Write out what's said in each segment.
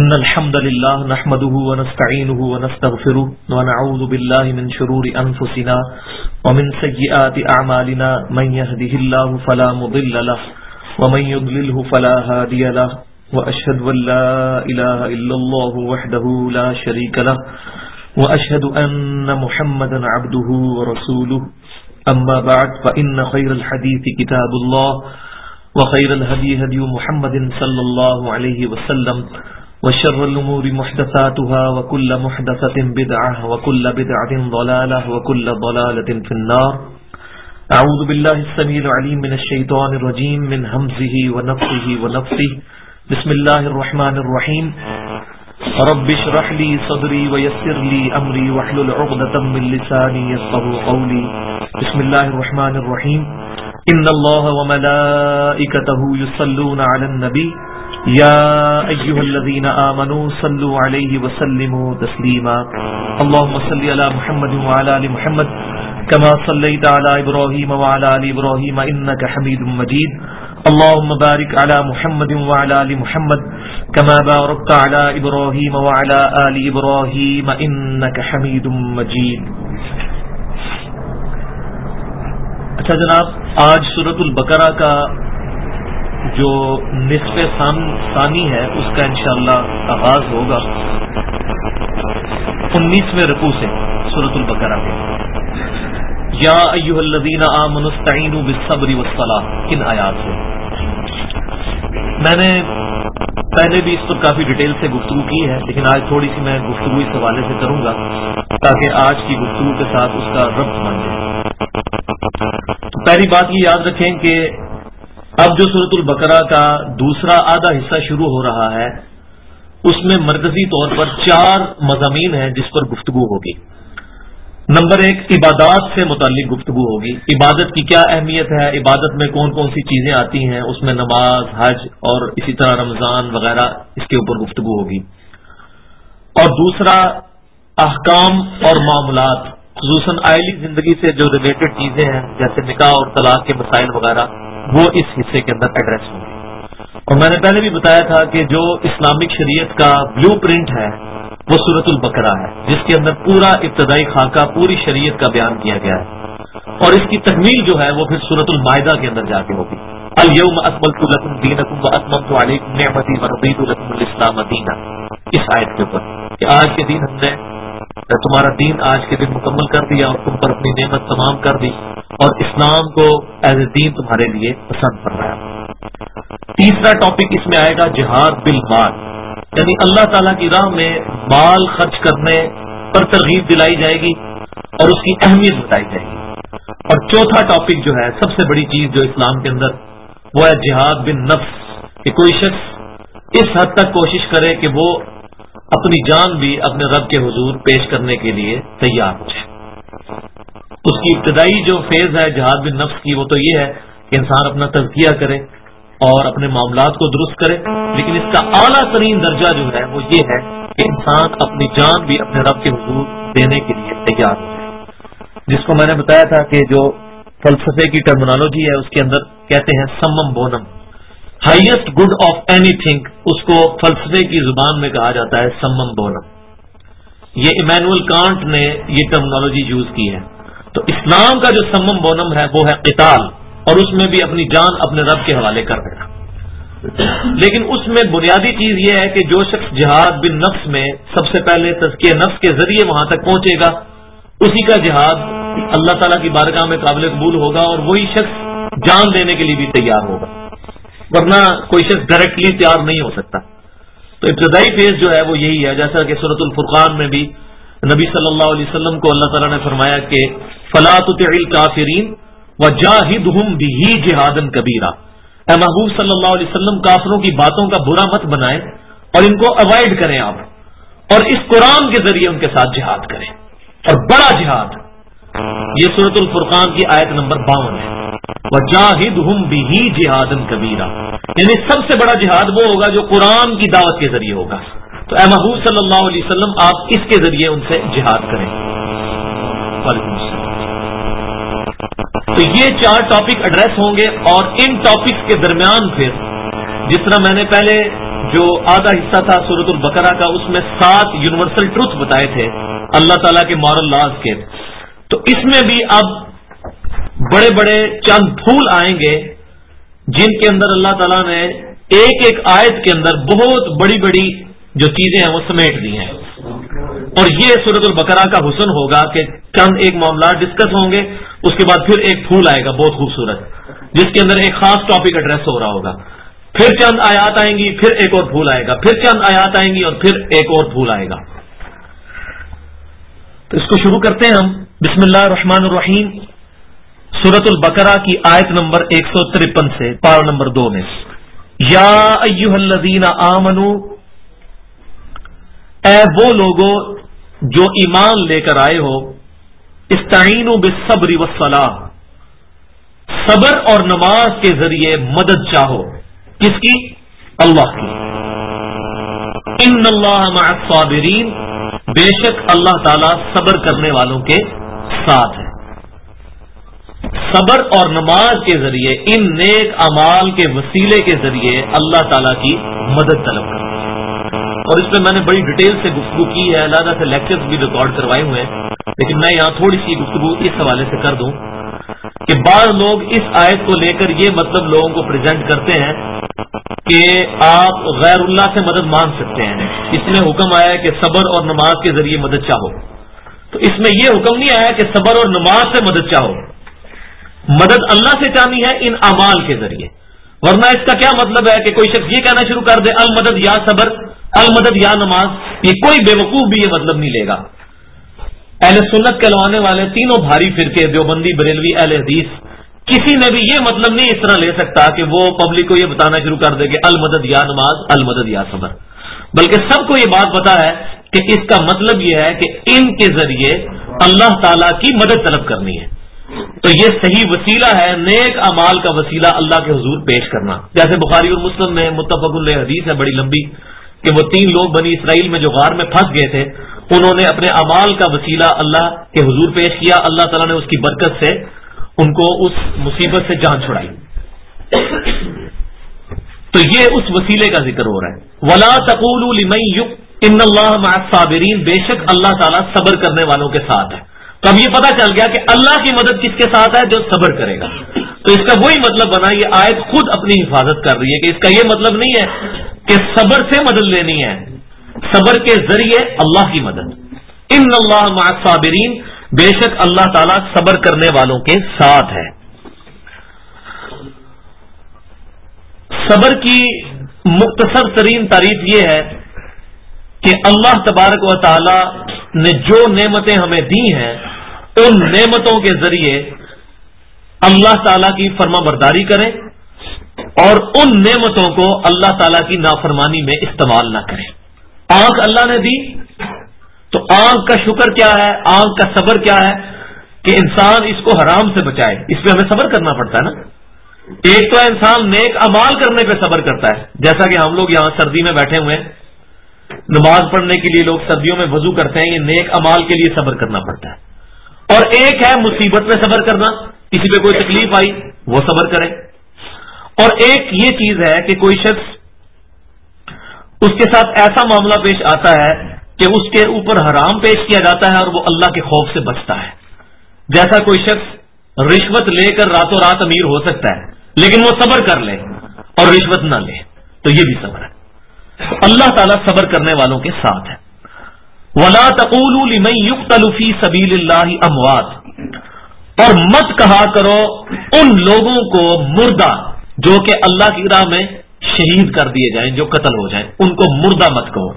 إن الحمد لله نحمده ونستعينه ونستغفره ونعوذ بالله من شرور أنفسنا ومن سيئات أعمالنا من يهده الله فلا مضل له ومن يضلله فلا هادي له وأشهد أن لا إله إلا الله وحده لا شريك له وأشهد أن محمدا عبده ورسوله أما بعد فإن خير الحديث كتاب الله وخير الهدي هدي محمد صلى الله عليه وسلم وشر الأمور محدثاتها وكل محدثة بدعة وكل بدعة ضلالة وكل ضلالة في النار. أعوذ بالله السميع العليم من الشيطان الرجيم من همزه ونفخه ونفثه. بسم الله الرحمن الرحيم. رب اشرح لي صدري ويسر لي أمري واحلل عقدة من لساني يفقهوا قولي. بسم الله الرحمن الرحيم. إن الله وملائكته يصلون على النبي يا أيها الذين آمنوا صلوا عليه وسلموا تسليما. اللهم صل على محمد وعلى آل محمد كما صليت على إبراهيم وعلى آل إبراهيم إنك حميد مجيد. اللهم بارك على محمد وعلى آل محمد كما باركت على إبراهيم وعلى آل إبراهيم إنك حميد مجيد. اچھا جناب، آج سورۃ البقرہ کا جو نصف ثانی ہے اس کا انشاءاللہ آغاز ہوگا 19ویں رکوع سے سورۃ البقرہ کے. یا ایھا الذین آمنوا استعینوا بالصبر والصلاۃ، ان آیات سے میں نے پہلے بھی اس پر کافی ڈیٹیل سے گفتگو کی ہے، لیکن آج تھوڑی سی میں گفتگو اس حوالے سے کروں گا تاکہ آج کی گفتگو کے ساتھ اس کا ربط بن جائے. پہلی بات یہ یاد رکھیں کہ اب جو سورۃ البقرہ کا دوسرا آدھا حصہ شروع ہو رہا ہے اس میں مرکزی طور پر 4 مضامین ہیں جس پر گفتگو ہوگی. نمبر 1، عبادات سے متعلق گفتگو ہوگی. عبادت کی کیا اہمیت ہے، عبادت میں کون کون سی چیزیں آتی ہیں، اس میں نماز، حج اور اسی طرح رمضان وغیرہ، اس کے اوپر گفتگو ہوگی. اور دوسرا احکام اور معاملات، خصوصاً آئلی زندگی سے جو ریلیٹڈ چیزیں ہیں جیسے نکاح اور طلاق کے مسائل وغیرہ، وہ اس حصے کے اندر ایڈریس ہوں گے. اور میں نے پہلے بھی بتایا تھا کہ جو اسلامک شریعت کا بلیو پرنٹ ہے وہ سورۃ البقرہ ہے، جس کے اندر پورا ابتدائی خاکہ پوری شریعت کا بیان کیا گیا ہے. اور اس کی تکمیل جو ہے وہ پھر سورۃ المائدہ کے اندر جا کے ہوگی. الیوم اکملت لکم دینکم واتممت علیکم نعمتی ورضیت لکم الاسلام دینا، اس آیت کے اوپر کہ آج کے دن ہم نے تمہارا دین آج کے دن مکمل کر دیا اور تم پر اپنی نعمت تمام کر دی اور اسلام کو ایز اے دین تمہارے لیے پسند فرمایا. تیسرا ٹاپک اس میں آئے گا جہاد بالمال، یعنی اللہ تعالیٰ کی راہ میں مال خرچ کرنے پر ترغیب دلائی جائے گی اور اس کی اہمیت بتائی جائے گی. اور چوتھا ٹاپک جو ہے سب سے بڑی چیز جو اسلام کے اندر وہ ہے جہاد بالنفس، کہ کوئی شخص اس حد تک کوشش کرے کہ وہ اپنی جان بھی اپنے رب کے حضور پیش کرنے کے لیے تیار ہو جائے. اس کی ابتدائی جو فیز ہے جہاد بالنفس کی وہ تو یہ ہے کہ انسان اپنا تزکیہ کرے اور اپنے معاملات کو درست کرے، لیکن اس کا اعلیٰ ترین درجہ جو ہے وہ یہ ہے کہ انسان اپنی جان بھی اپنے رب کے حضور دینے کے لیے تیار ہو جائے، جس کو میں نے بتایا تھا کہ جو فلسفے کی ٹرمینالوجی ہے اس کے اندر کہتے ہیں summum bonum, highest good of اینی تھنگ، اس کو فلسفے کی زبان میں کہا جاتا ہے سمم بونم. یہ ایمینول کانٹ نے یہ ٹرمینالوجی یوز کی ہے. تو اسلام کا جو سمم بونم ہے وہ ہے قتال، اور اس میں بھی اپنی جان اپنے رب کے حوالے کر دینا. لیکن اس میں بنیادی چیز یہ ہے کہ جو شخص جہاد بالنفس میں سب سے پہلے تزکیہ نفس کے ذریعے وہاں تک پہنچے گا اسی کا جہاد اللہ تعالیٰ کی بارگاہ میں قابل قبول ہوگا، اور وہی شخص جان دینے کے لیے بھی تیار ہوگا، ورنہ کوئی شخص ڈائریکٹلی تیار نہیں ہو سکتا. تو ابتدائی فیز جو ہے وہ یہی ہے، جیسا کہ سورۃ الفرقان میں بھی نبی صلی اللہ علیہ وسلم کو اللہ تعالیٰ نے فرمایا کہ فلا تطع الکافرین وجاہدہم بہ جہادا کبیرا، اے محبوب صلی اللہ علیہ وسلم کافروں کی باتوں کا برا مت بنائیں اور ان کو اوائڈ کریں آپ، اور اس قرآن کے ذریعے ان کے ساتھ جہاد کریں، اور بڑا جہاد. یہ سورۃ الفرقان کی آیت نمبر 52 ہے، وجاہدہم بہ جہادا کبیرا، یعنی سب سے بڑا جہاد وہ ہوگا جو قرآن کی دعوت کے ذریعے ہوگا. تو اے محبوب صلی اللہ علیہ وسلم آپ اس کے ذریعے ان سے جہاد کریں. وعلیکم السلام. تو یہ 4 ٹاپک ایڈریس ہوں گے، اور ان ٹاپکس کے درمیان پھر جس طرح میں نے پہلے جو آدھا حصہ تھا سورۃ البقرہ کا، اس میں 7 یونیورسل ٹروتھ بتائے تھے اللہ تعالیٰ کے مورل لاز کے، تو اس میں بھی اب بڑے بڑے چند پھول آئیں گے جن کے اندر اللہ تعالیٰ نے ایک ایک آیت کے اندر بہت بڑی بڑی جو چیزیں ہیں وہ سمیٹ دی ہیں. اور یہ سورۃ البقرہ کا حسن ہوگا کہ چند ایک معاملات ڈسکس ہوں گے، اس کے بعد پھر ایک پھول آئے گا بہت خوبصورت جس کے اندر ایک خاص ٹاپک ایڈریس ہو رہا ہوگا، پھر چند آیات آئیں گی، پھر ایک اور پھول آئے گا، پھر چند آیات آئیں گی اور پھر ایک اور پھول آئے گا. تو اس کو شروع کرتے ہیں ہم. بسم اللہ الرحمن الرحیم. سورۃ البقرہ کی آیت نمبر 153 سے پارہ نمبر 2 میں، یا ایھا الذین آمنو، اے وہ لوگو جو ایمان لے کر آئے ہو، استعینوا بالصبر والصلاۃ، صبر اور نماز کے ذریعے مدد چاہو. کس کی؟ اللہ کی. ان اللہ مع الصابرین، بے شک اللہ تعالی صبر کرنے والوں کے ساتھ ہے. صبر اور نماز کے ذریعے، ان نیک اعمال کے وسیلے کے ذریعے اللہ تعالیٰ کی مدد طلب کرنا. اور اس میں میں نے بڑی ڈیٹیل سے گفتگو کی ہے، علیحدہ سے لیکچرز بھی ریکارڈ کروائے ہوئے ہیں، لیکن میں یہاں تھوڑی سی گفتگو اس حوالے سے کر دوں کہ بعض لوگ اس آیت کو لے کر یہ مطلب لوگوں کو پریزنٹ کرتے ہیں کہ آپ غیر اللہ سے مدد مانگ سکتے ہیں. اس میں حکم آیا ہے کہ صبر اور نماز کے ذریعے مدد چاہو، تو اس میں یہ حکم نہیں آیا کہ صبر اور نماز سے مدد چاہو. مدد اللہ سے چاہنی ہے ان اعمال کے ذریعے، ورنہ اس کا کیا مطلب ہے کہ کوئی شخص یہ کہنا شروع کر دے المدد یا صبر، المدد یا نماز. یہ کوئی بے وقوف بھی یہ مطلب نہیں لے گا. اہل سنت کہلوانے والے تینوں بھاری فرقے، دیوبندی، بریلوی، اہل حدیث، کسی نے بھی یہ مطلب نہیں اس طرح لے سکتا کہ وہ پبلک کو یہ بتانا شروع کر دے کہ المدد یا نماز، المدد یا صبر، بلکہ سب کو یہ بات پتا ہے کہ اس کا مطلب یہ ہے کہ ان کے ذریعے اللہ تعالی کی مدد طلب کرنی ہے. تو یہ صحیح وسیلہ ہے، نیک اعمال کا وسیلہ اللہ کے حضور پیش کرنا. جیسے بخاری اور مسلم میں متفق علیہ حدیث ہے بڑی لمبی کہ وہ 3 لوگ بنی اسرائیل میں جو غار میں پھنس گئے تھے، انہوں نے اپنے اعمال کا وسیلہ اللہ کے حضور پیش کیا، اللہ تعالیٰ نے اس کی برکت سے ان کو اس مصیبت سے جان چھڑائی. تو یہ اس وسیلے کا ذکر ہو رہا ہے. وَلَا تَقُولُوا لِمَن إِنَّ اللَّهَ مَعَ الصَّابِرِينَ، بے شک اللہ تعالیٰ صبر کرنے والوں کے ساتھ ہے. تو اب یہ پتا چل گیا کہ اللہ کی مدد کس کے ساتھ ہے؟ جو صبر کرے گا. تو اس کا وہی مطلب بنا، یہ آیت خود اپنی حفاظت کر رہی ہے کہ اس کا یہ مطلب نہیں ہے کہ صبر سے مدد لینی ہے، صبر کے ذریعے اللہ کی مدد. ان اللہ مع الصابرین، بے شک اللہ تعالیٰ صبر کرنے والوں کے ساتھ ہے. صبر کی مختصر ترین تعریف یہ ہے کہ اللہ تبارک و تعالی نے جو نعمتیں ہمیں دی ہیں، ان نعمتوں کے ذریعے اللہ تعالیٰ کی فرما برداری کریں اور ان نعمتوں کو اللہ تعالیٰ کی نافرمانی میں استعمال نہ کریں. آنکھ اللہ نے دی، تو آنکھ کا شکر کیا ہے، آنکھ کا صبر کیا ہے کہ انسان اس کو حرام سے بچائے. اس پہ ہمیں صبر کرنا پڑتا ہے نا. ایک تو انسان نیک اعمال کرنے پہ صبر کرتا ہے، جیسا کہ ہم لوگ یہاں سردی میں بیٹھے ہوئے ہیں، نماز پڑھنے کے لیے لوگ سردیوں میں وضو کرتے ہیں، یہ نیک اعمال کے لیے صبر کرنا پڑتا ہے. اور ایک ہے مصیبت میں صبر کرنا، کسی پہ کوئی تکلیف آئی وہ صبر کرے. اور ایک یہ چیز ہے کہ کوئی شخص اس کے ساتھ ایسا معاملہ پیش آتا ہے کہ اس کے اوپر حرام پیش کیا جاتا ہے اور وہ اللہ کے خوف سے بچتا ہے. جیسا کوئی شخص رشوت لے کر راتوں رات امیر ہو سکتا ہے لیکن وہ صبر کر لے اور رشوت نہ لے، تو یہ بھی صبر ہے. اللہ تعالیٰ صبر کرنے والوں کے ساتھ ہے. وَلَا تَقُولُوا لِمَن يُقْتَلُ فِي سَبِيلِ اللَّهِ أَمْوَاتٌ، اور مت کہا کرو ان لوگوں کو مردہ جو کہ اللہ کی راہ میں شہید کر دیے جائیں، جو قتل ہو جائیں، ان کو مردہ مت کہو.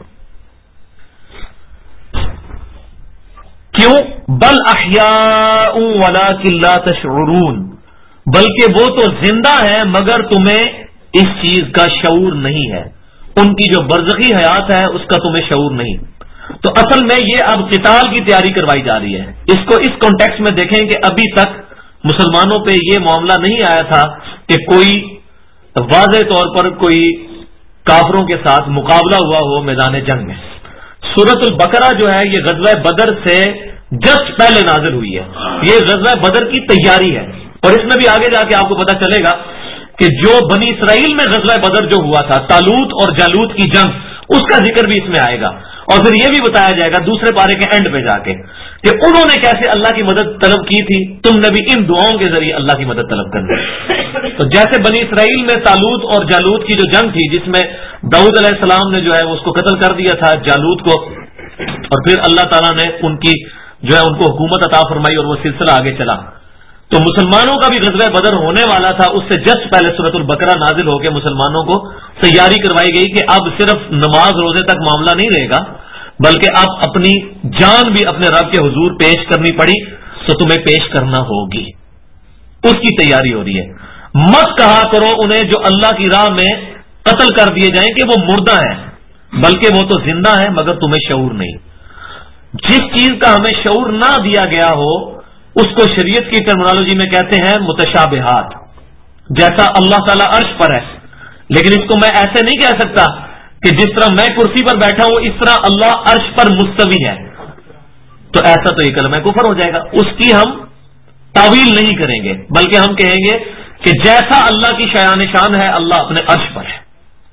کیوں؟ بل احیاء ولکن لا تشعرون، بلکہ وہ تو زندہ ہیں مگر تمہیں اس چیز کا شعور نہیں ہے، ان کی جو برزخی حیات ہے اس کا تمہیں شعور نہیں. تو اصل میں یہ اب قتال کی تیاری کروائی جا رہی ہے. اس کو اس کانٹیکسٹ میں دیکھیں کہ ابھی تک مسلمانوں پہ یہ معاملہ نہیں آیا تھا کہ کوئی واضح طور پر کوئی کافروں کے ساتھ مقابلہ ہوا ہو میدان جنگ میں. سورۃ البقرہ جو ہے یہ غزوہ بدر سے جسٹ پہلے نازل ہوئی ہے. یہ غزوہ بدر کی تیاری ہے، اور اس میں بھی آگے جا کے آپ کو پتا چلے گا کہ جو بنی اسرائیل میں غزوہ بدر جو ہوا تھا، طالوت اور جالوت کی جنگ، اس کا ذکر بھی اس میں آئے گا، اور پھر یہ بھی بتایا جائے گا دوسرے پارے کے اینڈ پہ جا کے کہ انہوں نے کیسے اللہ کی مدد طلب کی تھی، تم نے بھی ان دعاؤں کے ذریعے اللہ کی مدد طلب کرنی۔ تو جیسے بنی اسرائیل میں طالوت اور جالوت کی جو جنگ تھی، جس میں داؤد علیہ السلام نے جو ہے اس کو قتل کر دیا تھا جالوت کو، اور پھر اللہ تعالیٰ نے ان کی جو ہے ان کو حکومت عطا فرمائی اور وہ سلسلہ آگے چلا، تو مسلمانوں کا بھی غزوہ بدر ہونے والا تھا۔ اس سے جسٹ پہلے سورۃ البقرہ نازل ہو کے مسلمانوں کو تیاری کروائی گئی کہ اب صرف نماز روزے تک معاملہ نہیں رہے گا، بلکہ اب اپنی جان بھی اپنے رب کے حضور پیش کرنی پڑی تو تمہیں پیش کرنا ہوگی، اس کی تیاری ہو رہی ہے۔ مت کہا کرو انہیں جو اللہ کی راہ میں قتل کر دیے جائیں کہ وہ مردہ ہیں، بلکہ وہ تو زندہ ہیں مگر تمہیں شعور نہیں۔ جس چیز کا ہمیں شعور نہ دیا گیا ہو اس کو شریعت کی ٹرمنالوجی میں کہتے ہیں متشابہات۔ جیسا اللہ تعالیٰ عرش پر ہے، لیکن اس کو میں ایسے نہیں کہہ سکتا کہ جس طرح میں کرسی پر بیٹھا ہوں اس طرح اللہ عرش پر مستوی ہے، تو ایسا تو یہ کلمہ کفر ہو جائے گا، اس کی ہم تعویل نہیں کریں گے، بلکہ ہم کہیں گے کہ جیسا اللہ کی شایان شان ہے اللہ اپنے عرش پر ہے،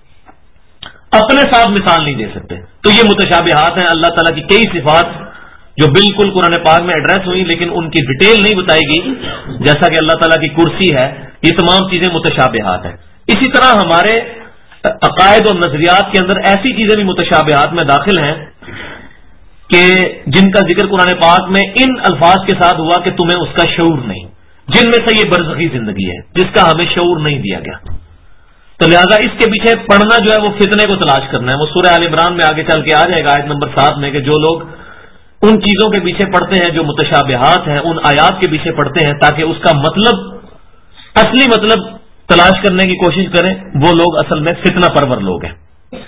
اپنے ساتھ مثال نہیں دے سکتے۔ تو یہ متشابہات ہیں اللہ تعالیٰ کی کئی صفات جو بالکل قرآن پاک میں ایڈریس ہوئی، لیکن ان کی ڈیٹیل نہیں بتائی گئی، جیسا کہ اللہ تعالیٰ کی کرسی ہے، یہ تمام چیزیں متشابہات ہیں۔ اسی طرح ہمارے عقائد اور نظریات کے اندر ایسی چیزیں بھی متشابہات میں داخل ہیں کہ جن کا ذکر قرآن پاک میں ان الفاظ کے ساتھ ہوا کہ تمہیں اس کا شعور نہیں، جن میں سے یہ برزخی زندگی ہے جس کا ہمیں شعور نہیں دیا گیا۔ تو لہذا اس کے پیچھے پڑھنا جو ہے وہ فتنے کو تلاش کرنا ہے۔ وہ سورہ آل عمران میں آگے چل کے آ جائے گا آیت نمبر 7 میں کہ جو لوگ ان چیزوں کے پیچھے پڑھتے ہیں جو متشابہات ہیں، ان آیات کے پیچھے پڑھتے ہیں تاکہ اس کا مطلب، اصلی مطلب تلاش کرنے کی کوشش کریں، وہ لوگ اصل میں فتنہ پرور لوگ ہیں۔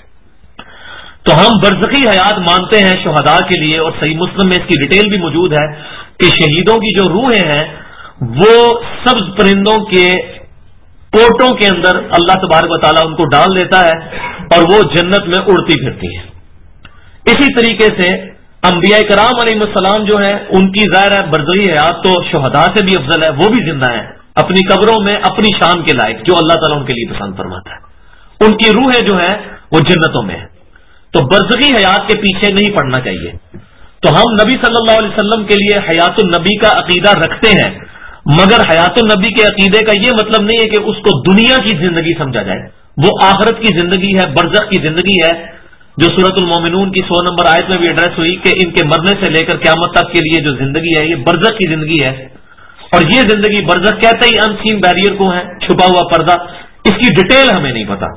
تو ہم برزخی حیات مانتے ہیں شہداء کے لیے، اور صحیح مسلم میں اس کی ڈیٹیل بھی موجود ہے کہ شہیدوں کی جو روحیں ہیں وہ سبز پرندوں کے کوٹوں کے اندر اللہ تبارک و تعالیٰ ان کو ڈال دیتا ہے اور وہ جنت میں اڑتی پھرتی ہیں۔ اسی طریقے سے انبیاء کرام علیہ السلام جو ہیں ان کی ظاہر ہے برزخی حیات تو شہداء سے بھی افضل ہے، وہ بھی زندہ ہیں اپنی قبروں میں اپنی شان کے لائق، جو اللہ تعالیٰ ان کے لیے پسند فرماتا ہے، ان کی روحیں جو ہیں وہ جنتوں میں ہیں۔ تو برزخی حیات کے پیچھے نہیں پڑنا چاہیے۔ تو ہم نبی صلی اللہ علیہ وسلم کے لیے حیات النبی کا عقیدہ رکھتے ہیں، مگر حیات النبی کے عقیدے کا یہ مطلب نہیں ہے کہ اس کو دنیا کی زندگی سمجھا جائے، وہ آخرت کی زندگی ہے، برزخ کی زندگی ہے، جو سورۃ المومنون کی 100 نمبر آیت میں بھی ایڈریس ہوئی کہ ان کے مرنے سے لے کر قیامت تک کے لیے جو زندگی ہے یہ برزخ کی زندگی ہے۔ اور یہ زندگی برزخ کہتے ہی ان سین بیریئر کو ہے، چھپا ہوا پردہ، اس کی ڈیٹیل ہمیں نہیں پتا۔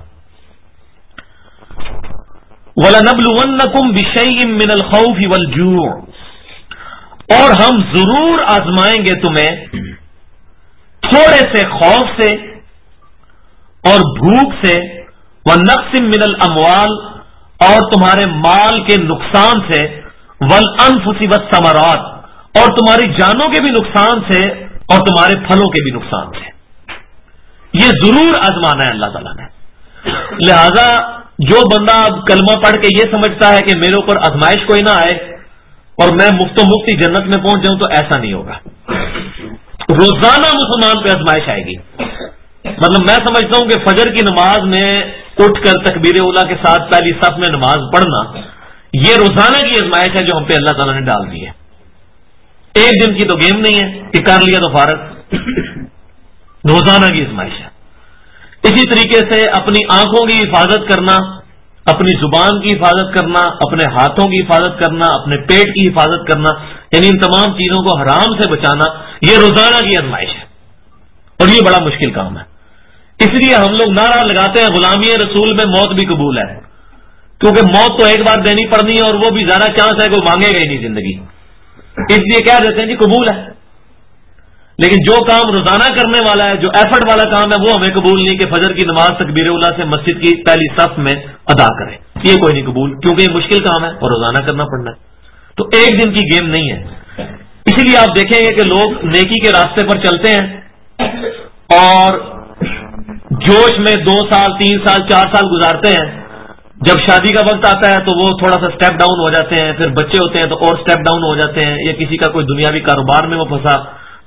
وَلَنَبْلُوَنَّكُمْ بِشَيْءٍ مِّنَ الْخَوْفِ وَالْجُوعِ، اور ہم ضرور آزمائیں گے تمہیں تھوڑے سے خوف سے اور بھوک سے، وَنَقْصٍ مِّنَ الْأَمْوَالِ، اور تمہارے مال کے نقصان سے، وَالْأَنفُسِ وَالثَّمَرَاتِ، اور تمہاری جانوں کے بھی نقصان سے اور تمہارے پھلوں کے بھی نقصان سے۔ یہ ضرور آزمانا ہے اللہ تعالیٰ نے۔ لہذا جو بندہ اب کلمہ پڑھ کے یہ سمجھتا ہے کہ میرے اوپر آزمائش کوئی نہ آئے اور میں مفت و مفتی جنت میں پہنچ جاؤں، تو ایسا نہیں ہوگا۔ روزانہ مسلمان پہ آزمائش آئے گی۔ مطلب میں سمجھتا ہوں کہ فجر کی نماز میں اٹھ کر تکبیر اولیٰ کے ساتھ پہلی صف میں نماز پڑھنا یہ روزانہ کی آزمائش ہے جو ہم پہ اللہ تعالیٰ نے ڈال دی ہے۔ ایک دن کی تو گیم نہیں ہے کہ کر لیا تو فارغ، روزانہ کی آزمائش ہے۔ اسی طریقے سے اپنی آنکھوں کی حفاظت کرنا، اپنی زبان کی حفاظت کرنا، اپنے ہاتھوں کی حفاظت کرنا، اپنے پیٹ کی حفاظت کرنا، یعنی ان تمام چیزوں کو حرام سے بچانا، یہ روزانہ کی آزمائش ہے اور یہ بڑا مشکل کام ہے۔ اس لیے ہم لوگ نعرہ لگاتے ہیں غلامی رسول میں موت بھی قبول ہے، کیونکہ موت تو ایک بار دینی پڑنی ہے اور وہ بھی زیادہ چانس ہے کہ وہ مانگے گا ہی نہیں زندگی، اس لیے کہہ دیتے ہیں جی قبول ہے۔ لیکن جو کام روزانہ کرنے والا ہے، جو ایفرٹ والا کام ہے، وہ ہمیں قبول نہیں کہ فجر کی نماز تکبیر اولیٰ سے مسجد کی پہلی صف میں ادا کریں، یہ کوئی نہیں قبول، کیونکہ یہ مشکل کام ہے اور روزانہ کرنا پڑنا ہے۔ تو ایک دن کی گیم نہیں ہے۔ اسی لیے آپ دیکھیں گے کہ لوگ نیکی کے راستے پر چلتے ہیں اور جوش میں 2 سال 3 سال 4 سال گزارتے ہیں، جب شادی کا وقت آتا ہے تو وہ تھوڑا سا سٹیپ ڈاؤن ہو جاتے ہیں، پھر بچے ہوتے ہیں تو اور سٹیپ ڈاؤن ہو جاتے ہیں، یا کسی کا کوئی دنیاوی کاروبار میں وہ پھنسا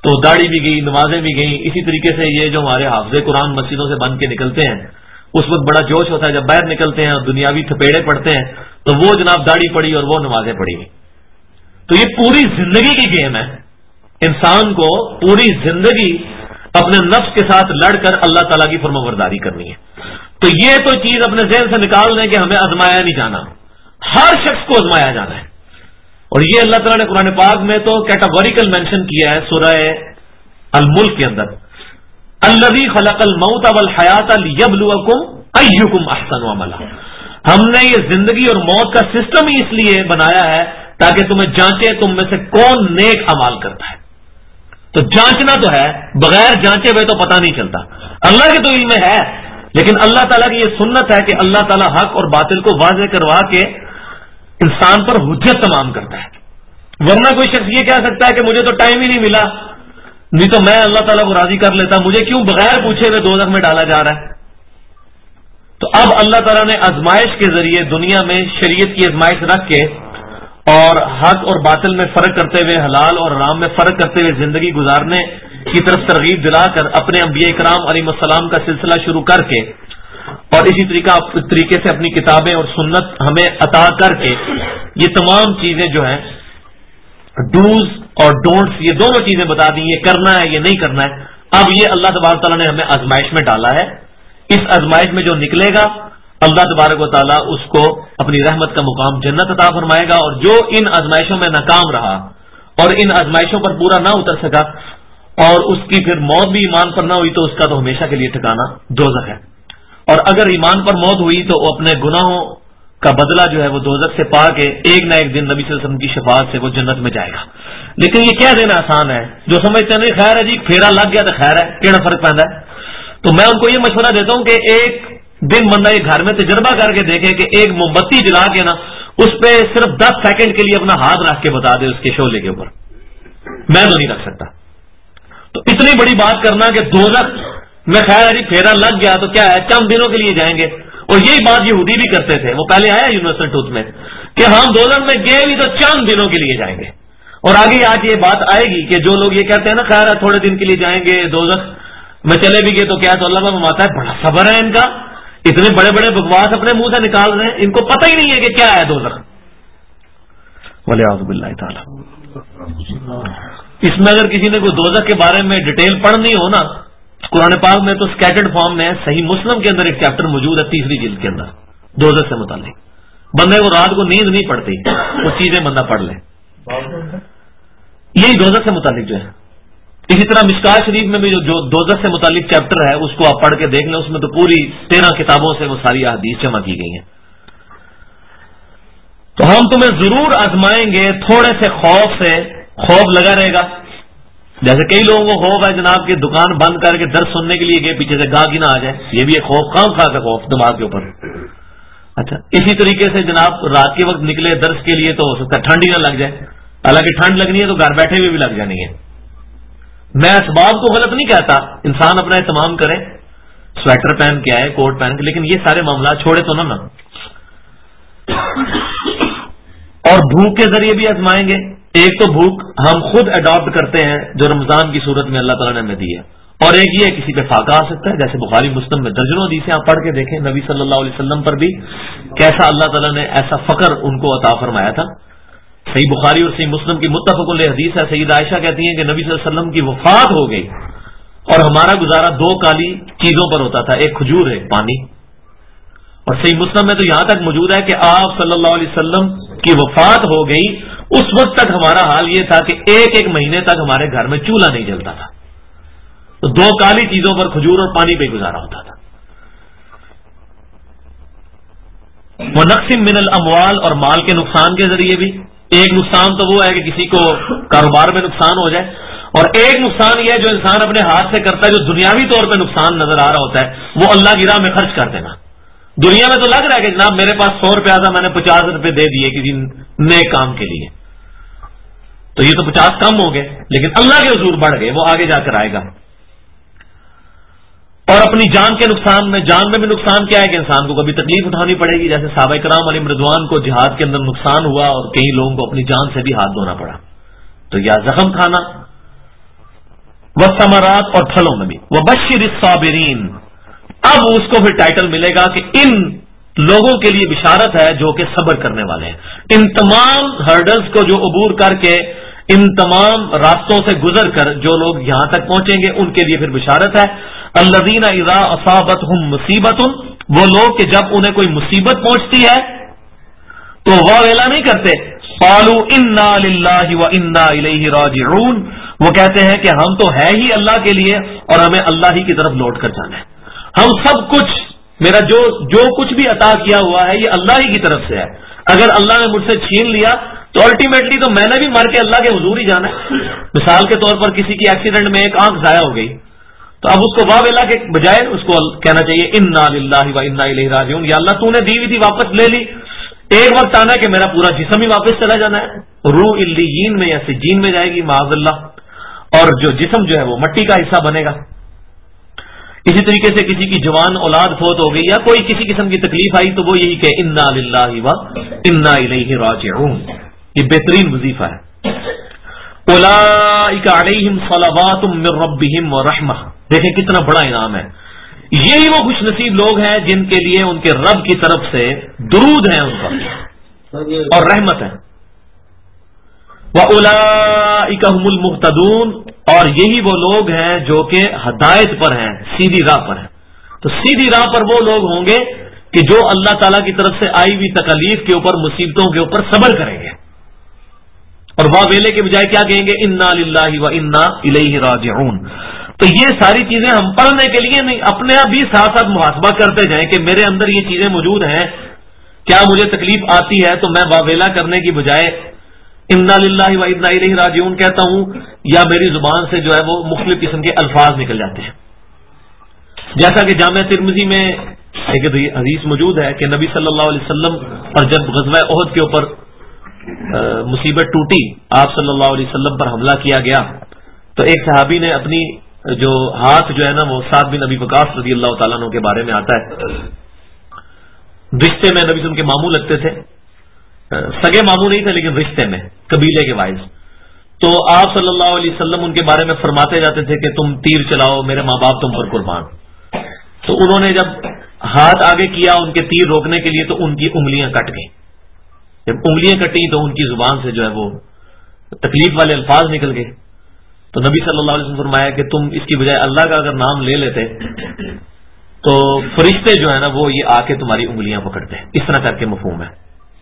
تو داڑھی بھی گئی، نمازیں بھی گئیں. اسی طریقے سے یہ جو ہمارے حافظ قرآن مسجدوں سے بن کے نکلتے ہیں اس وقت بڑا جوش ہوتا ہے، جب باہر نکلتے ہیں اور دنیاوی تھپیڑے پڑتے ہیں تو وہ جناب داڑھی پڑی اور وہ نمازیں پڑھی. تو یہ پوری زندگی کی گیم ہے، انسان کو پوری زندگی اپنے نفس کے ساتھ لڑ کر اللہ تعالیٰ کی فرمانبرداری کرنی ہے. تو یہ تو چیز اپنے ذہن سے نکال دیں کہ ہمیں آزمایا نہیں جانا، ہر شخص کو آزمایا جانا ہے. اور یہ اللہ تعالیٰ نے قرآن پاک میں تو کیٹاگوریکل مینشن کیا ہے سورہ الملک کے اندر، الذی خلق الموت والحیات لیبلوکم ایکم احسن عملا. ہم نے یہ زندگی اور موت کا سسٹم ہی اس لیے بنایا ہے تاکہ تمہیں جانچے تم میں سے کون نیک اعمال کرتا ہے. تو جانچنا تو ہے، بغیر جانچے ہوئے تو پتہ نہیں چلتا. اللہ کے تو علم ہے، لیکن اللہ تعالیٰ کی یہ سنت ہے کہ اللہ تعالیٰ حق اور باطل کو واضح کروا کے انسان پر حجت تمام کرتا ہے. ورنہ کوئی شخص یہ کہہ سکتا ہے کہ مجھے تو ٹائم ہی نہیں ملا، نہیں تو میں اللہ تعالیٰ کو راضی کر لیتا، مجھے کیوں بغیر پوچھے ہوئے دوزخ میں ڈالا جا رہا ہے. تو اب اللہ تعالیٰ نے آزمائش کے ذریعے دنیا میں شریعت کی آزمائش رکھ کے اور حق اور باطل میں فرق کرتے ہوئے، حلال اور حرام میں فرق کرتے ہوئے زندگی گزارنے کی طرف ترغیب دلا کر اپنے انبیاء کرام علیہ السلام کا سلسلہ شروع کر کے اور اسی طریقے سے اپنی کتابیں اور سنت ہمیں عطا کر کے یہ تمام چیزیں جو ہیں ڈوز اور ڈونٹس، یہ دونوں چیزیں بتا دی، یہ کرنا ہے یہ نہیں کرنا ہے. اب یہ اللہ تبارک تعالیٰ نے ہمیں آزمائش میں ڈالا ہے. اس آزمائش میں جو نکلے گا اللہ تبارک و تعالیٰ اس کو اپنی رحمت کا مقام جنت عطا فرمائے گا، اور جو ان آزمائشوں میں ناکام رہا اور ان آزمائشوں پر پورا نہ اتر سکا اور اس کی پھر موت بھی ایمان پر نہ ہوئی تو اس کا تو ہمیشہ کے لیے ٹھکانہ دوزخ ہے. اور اگر ایمان پر موت ہوئی تو وہ اپنے گناہوں کا بدلہ جو ہے وہ دوزخ سے پا کے ایک نہ ایک دن نبی صلی اللہ علیہ وسلم کی شفاعت سے وہ جنت میں جائے گا. لیکن یہ کیا دینا آسان ہے، جو سمجھتے ہیں نہیں خیر ہے جی پھیرا لگ گیا تو خیر ہے، کیڑا فرق پہنتا ہے. تو میں ان کو یہ مشورہ دیتا ہوں کہ ایک دن بندہ یہ گھر میں تجربہ کر کے دیکھے کہ ایک موم بتی جلا کے نا اس پہ صرف 10 سیکنڈ کے لیے اپنا ہاتھ رکھ کے بتا دے اس کے شعلے کے اوپر. میں تو نہیں رکھ سکتا. تو اتنی بڑی بات کرنا کہ دوزخ میں خیر ہے جی پھیرا لگ گیا تو کیا ہے چند دنوں کے لیے جائیں گے. اور یہی بات یہودی بھی کرتے تھے، وہ پہلے آیا یونیورسل ٹروتھ میں کہ ہم دوزخ میں گئے بھی تو چند دنوں کے لیے جائیں گے. اور آگے آج یہ بات آئے گی کہ جو لوگ یہ کہتے ہیں نا خیر ہے تھوڑے دن کے لیے جائیں گے دوزخ میں چلے بھی گئے تو کیا، تو اللہ کا فرماتا ہے بڑا صبر ہے ان کا، اتنے بڑے بڑے بکواس اپنے منہ سے نکال رہے ہیں، ان کو پتہ ہی نہیں ہے کہ کیا ہے دوزخ. ولیعوذ باللہ تعالی. اس میں اگر کسی نے کوئی دوزخ کے بارے میں ڈیٹیل پڑھنی ہو نا، قرآن پاک میں تو اسکیٹرڈ فارم میں صحیح مسلم کے اندر ایک چیپٹر موجود ہے 3 جلد کے اندر دوزخ سے متعلق. بندے کو رات کو نیند نہیں پڑتی، وہ چیزیں بندہ پڑھ لے. یہی دوزخ سے متعلق جو ہے. اسی طرح مشکاۃ شریف میں بھی جو دوزخ سے متعلق چیپٹر ہے اس کو آپ پڑھ کے دیکھ لیں، اس میں تو پوری 13 کتابوں سے وہ ساری احادیث جمع کی گئی ہیں. تو ہم تمہیں ضرور آزمائیں گے، تھوڑے سے خوف لگا رہے گا. جیسے کئی لوگوں کو خوف ہے جناب کہ دکان بند کر کے درس سننے کے لیے گئے پیچھے سے گاہک نہ آ جائے، یہ بھی ایک خوف، خام خواہ کا خوف دماغ کے اوپر. اچھا اسی طریقے سے جناب رات کے وقت نکلے درس کے لیے تو ہو سکتا ہے ٹھنڈ ہی نہ لگ جائے، حالانکہ ٹھنڈ لگنی ہے تو گھر بیٹھے ہوئے بھی لگ جانی ہے. میں اسباب کو غلط نہیں کہتا، انسان اپنا اہتمام کرے، سویٹر پہن کے آئے کوٹ پہن کے، لیکن یہ سارے معاملات چھوڑے تو نہ. اور بھوک کے ذریعے بھی آزمائیں گے. ایک تو بھوک ہم خود اڈاپٹ کرتے ہیں جو رمضان کی صورت میں اللہ تعالیٰ نے ہمیں دی ہے، اور ایک یہ کسی پہ فاقہ آ سکتا ہے، جیسے بخاری مسلم میں درجنوں حدیثیں آپ پڑھ کے دیکھیں نبی صلی اللہ علیہ وسلم پر بھی کیسا اللہ تعالیٰ نے ایسا فقر ان کو عطا فرمایا تھا. صحیح بخاری اور صحیح مسلم کی متفق علیہ حدیث ہے، سیدہ عائشہ کہتی ہیں کہ نبی صلی اللہ علیہ وسلم کی وفات ہو گئی اور ہمارا گزارا 2 کالی چیزوں پر ہوتا تھا، ایک کھجور ایک پانی. اور صحیح مسلم میں تو یہاں تک موجود ہے کہ آپ صلی اللہ علیہ وسلم کی وفات ہو گئی، اس وقت تک ہمارا حال یہ تھا کہ ایک مہینے تک ہمارے گھر میں چولہا نہیں جلتا تھا. تو 2 کالی چیزوں پر کھجور اور پانی پہ گزارا ہوتا تھا. وَنَقْصٍ مِّنَ الْأَمْوَالِ اور مال کے نقصان کے ذریعے بھی. ایک نقصان تو وہ ہے کہ کسی کو کاروبار میں نقصان ہو جائے، اور ایک نقصان یہ ہے جو انسان اپنے ہاتھ سے کرتا ہے جو دنیاوی طور پہ نقصان نظر آ رہا ہوتا ہے، وہ اللہ کی راہ میں خرچ کر دینا. دنیا میں تو لگ رہا ہے کہ جناب میرے پاس 100 روپیہ تھا، میں نے 50 روپے دے دیے کسی نئے کام کے لیے، تو یہ تو 50 کم ہو گئے، لیکن اللہ کے حضور بڑھ گئے، وہ آگے جا کر آئے گا. اور اپنی جان کے نقصان میں، جان میں بھی نقصان کیا ہے کہ انسان کو کبھی تکلیف اٹھانی پڑے گی، جیسے صحابہ کرام علیہم رضوان کو جہاد کے اندر نقصان ہوا اور کئی لوگوں کو اپنی جان سے بھی ہاتھ دھونا پڑا. تو یا زخم کھانا والثمرات اور پھلوں میں بھی، وبشر الصابرین. اب اس کو پھر ٹائٹل ملے گا کہ ان لوگوں کے لیے بشارت ہے جو کہ صبر کرنے والے ہیں. ان تمام ہرڈلز کو جو عبور کر کے، ان تمام راستوں سے گزر کر جو لوگ یہاں تک پہنچیں گے ان کے لیے پھر بشارت ہے. الذین اذا اصابتهم مصیبت، وہ لوگ کہ جب انہیں کوئی مصیبت پہنچتی ہے تو وہ ویلا نہیں کرتے. قالوا انا للہ وانا الیہ راجعون، وہ کہتے ہیں کہ ہم تو ہے ہی اللہ کے لیے اور ہمیں اللہ ہی کی طرف لوٹ کر جانا ہے. ہم سب کچھ، میرا جو کچھ بھی عطا کیا ہوا ہے یہ اللہ ہی کی طرف سے ہے. اگر اللہ نے مجھ سے چھین لیا تو الٹیمیٹلی تو میں نے بھی مر کے اللہ کے حضور ہی جانا ہے. مثال کے طور پر کسی کی ایکسیڈنٹ میں ایک آنکھ ضائع ہو گئی تو اب اس کو واہ ویلا کے بجائے اس کو کہنا چاہیے انا للہ وانا الیہ راجعون. یا اللہ تو نے دی ہوئی تھی واپس لے لی. ایک وقت آنا کہ میرا پورا جسم ہی واپس چلا جانا ہے، روح علیین میں یا سجین میں جائے گی معاذ اللہ، اور جو جسم جو ہے وہ مٹی کا حصہ بنے گا. اسی طریقے سے کسی کی جوان اولاد فوت ہو گئی یا کوئی کسی قسم کی تکلیف آئی تو وہ یہی کہ انا للہ وانا الیہ راجعون. یہ بہترین وظیفہ ہے. اولئک علیہم صلوات من ربہم ورحمہ، دیکھیں کتنا بڑا انعام ہے. یہی وہ خوش نصیب لوگ ہیں جن کے لیے ان کے رب کی طرف سے درود ہیں ان کا اور رحمت ہے. وَأُولَئِكَ هُمُ الْمُهْتَدُونَ، اور یہی وہ لوگ ہیں جو کہ ہدایت پر ہیں، سیدھی راہ پر ہیں. تو سیدھی راہ پر وہ لوگ ہوں گے کہ جو اللہ تعالی کی طرف سے آئی ہوئی تکالیف کے اوپر، مصیبتوں کے اوپر صبر کریں گے اور واہ ویلے کے بجائے کیا کہیں گے، انا للہ وانا الیہ راجعون. تو یہ ساری چیزیں ہم پڑھنے کے لیے نہیں، اپنے آپ بھی ساتھ ساتھ محاسبہ کرتے جائیں کہ میرے اندر یہ چیزیں موجود ہیں. کیا مجھے تکلیف آتی ہے تو میں واویلا کرنے کی بجائے انا للہ وانا الیہ راجعون کہتا ہوں، یا میری زبان سے جو ہے وہ مختلف قسم کے الفاظ نکل جاتے ہیں. جیسا کہ جامعہ ترمذی میں ایک حدیث موجود ہے کہ نبی صلی اللہ علیہ وسلم پر جب غزوہ احد کے اوپر مصیبت ٹوٹی، آپ صلی اللہ علیہ وسلم پر حملہ کیا گیا تو ایک صحابی نے اپنی جو ہاتھ جو ہے نا وہ سعد بن ابی وقاص رضی اللہ تعالیٰ عنہ کے بارے میں آتا ہے، رشتے میں نبی کے ماموں لگتے تھے، سگے ماموں نہیں تھے لیکن رشتے میں قبیلے کے وائز. تو آپ صلی اللہ علیہ وسلم ان کے بارے میں فرماتے جاتے تھے کہ تم تیر چلاؤ، میرے ماں باپ تم پر قربان. تو انہوں نے جب ہاتھ آگے کیا ان کے تیر روکنے کے لیے تو ان کی انگلیاں کٹ گئیں. جب انگلیاں کٹی تو ان کی زبان سے جو ہے وہ تکلیف والے الفاظ نکل گئے. تو نبی صلی اللہ علیہ وسلم فرمایا کہ تم اس کی بجائے اللہ کا اگر نام لے لیتے تو فرشتے جو ہے نا وہ یہ آ کے تمہاری انگلیاں پکڑتے ہیں. اس طرح کر کے مفہوم ہے.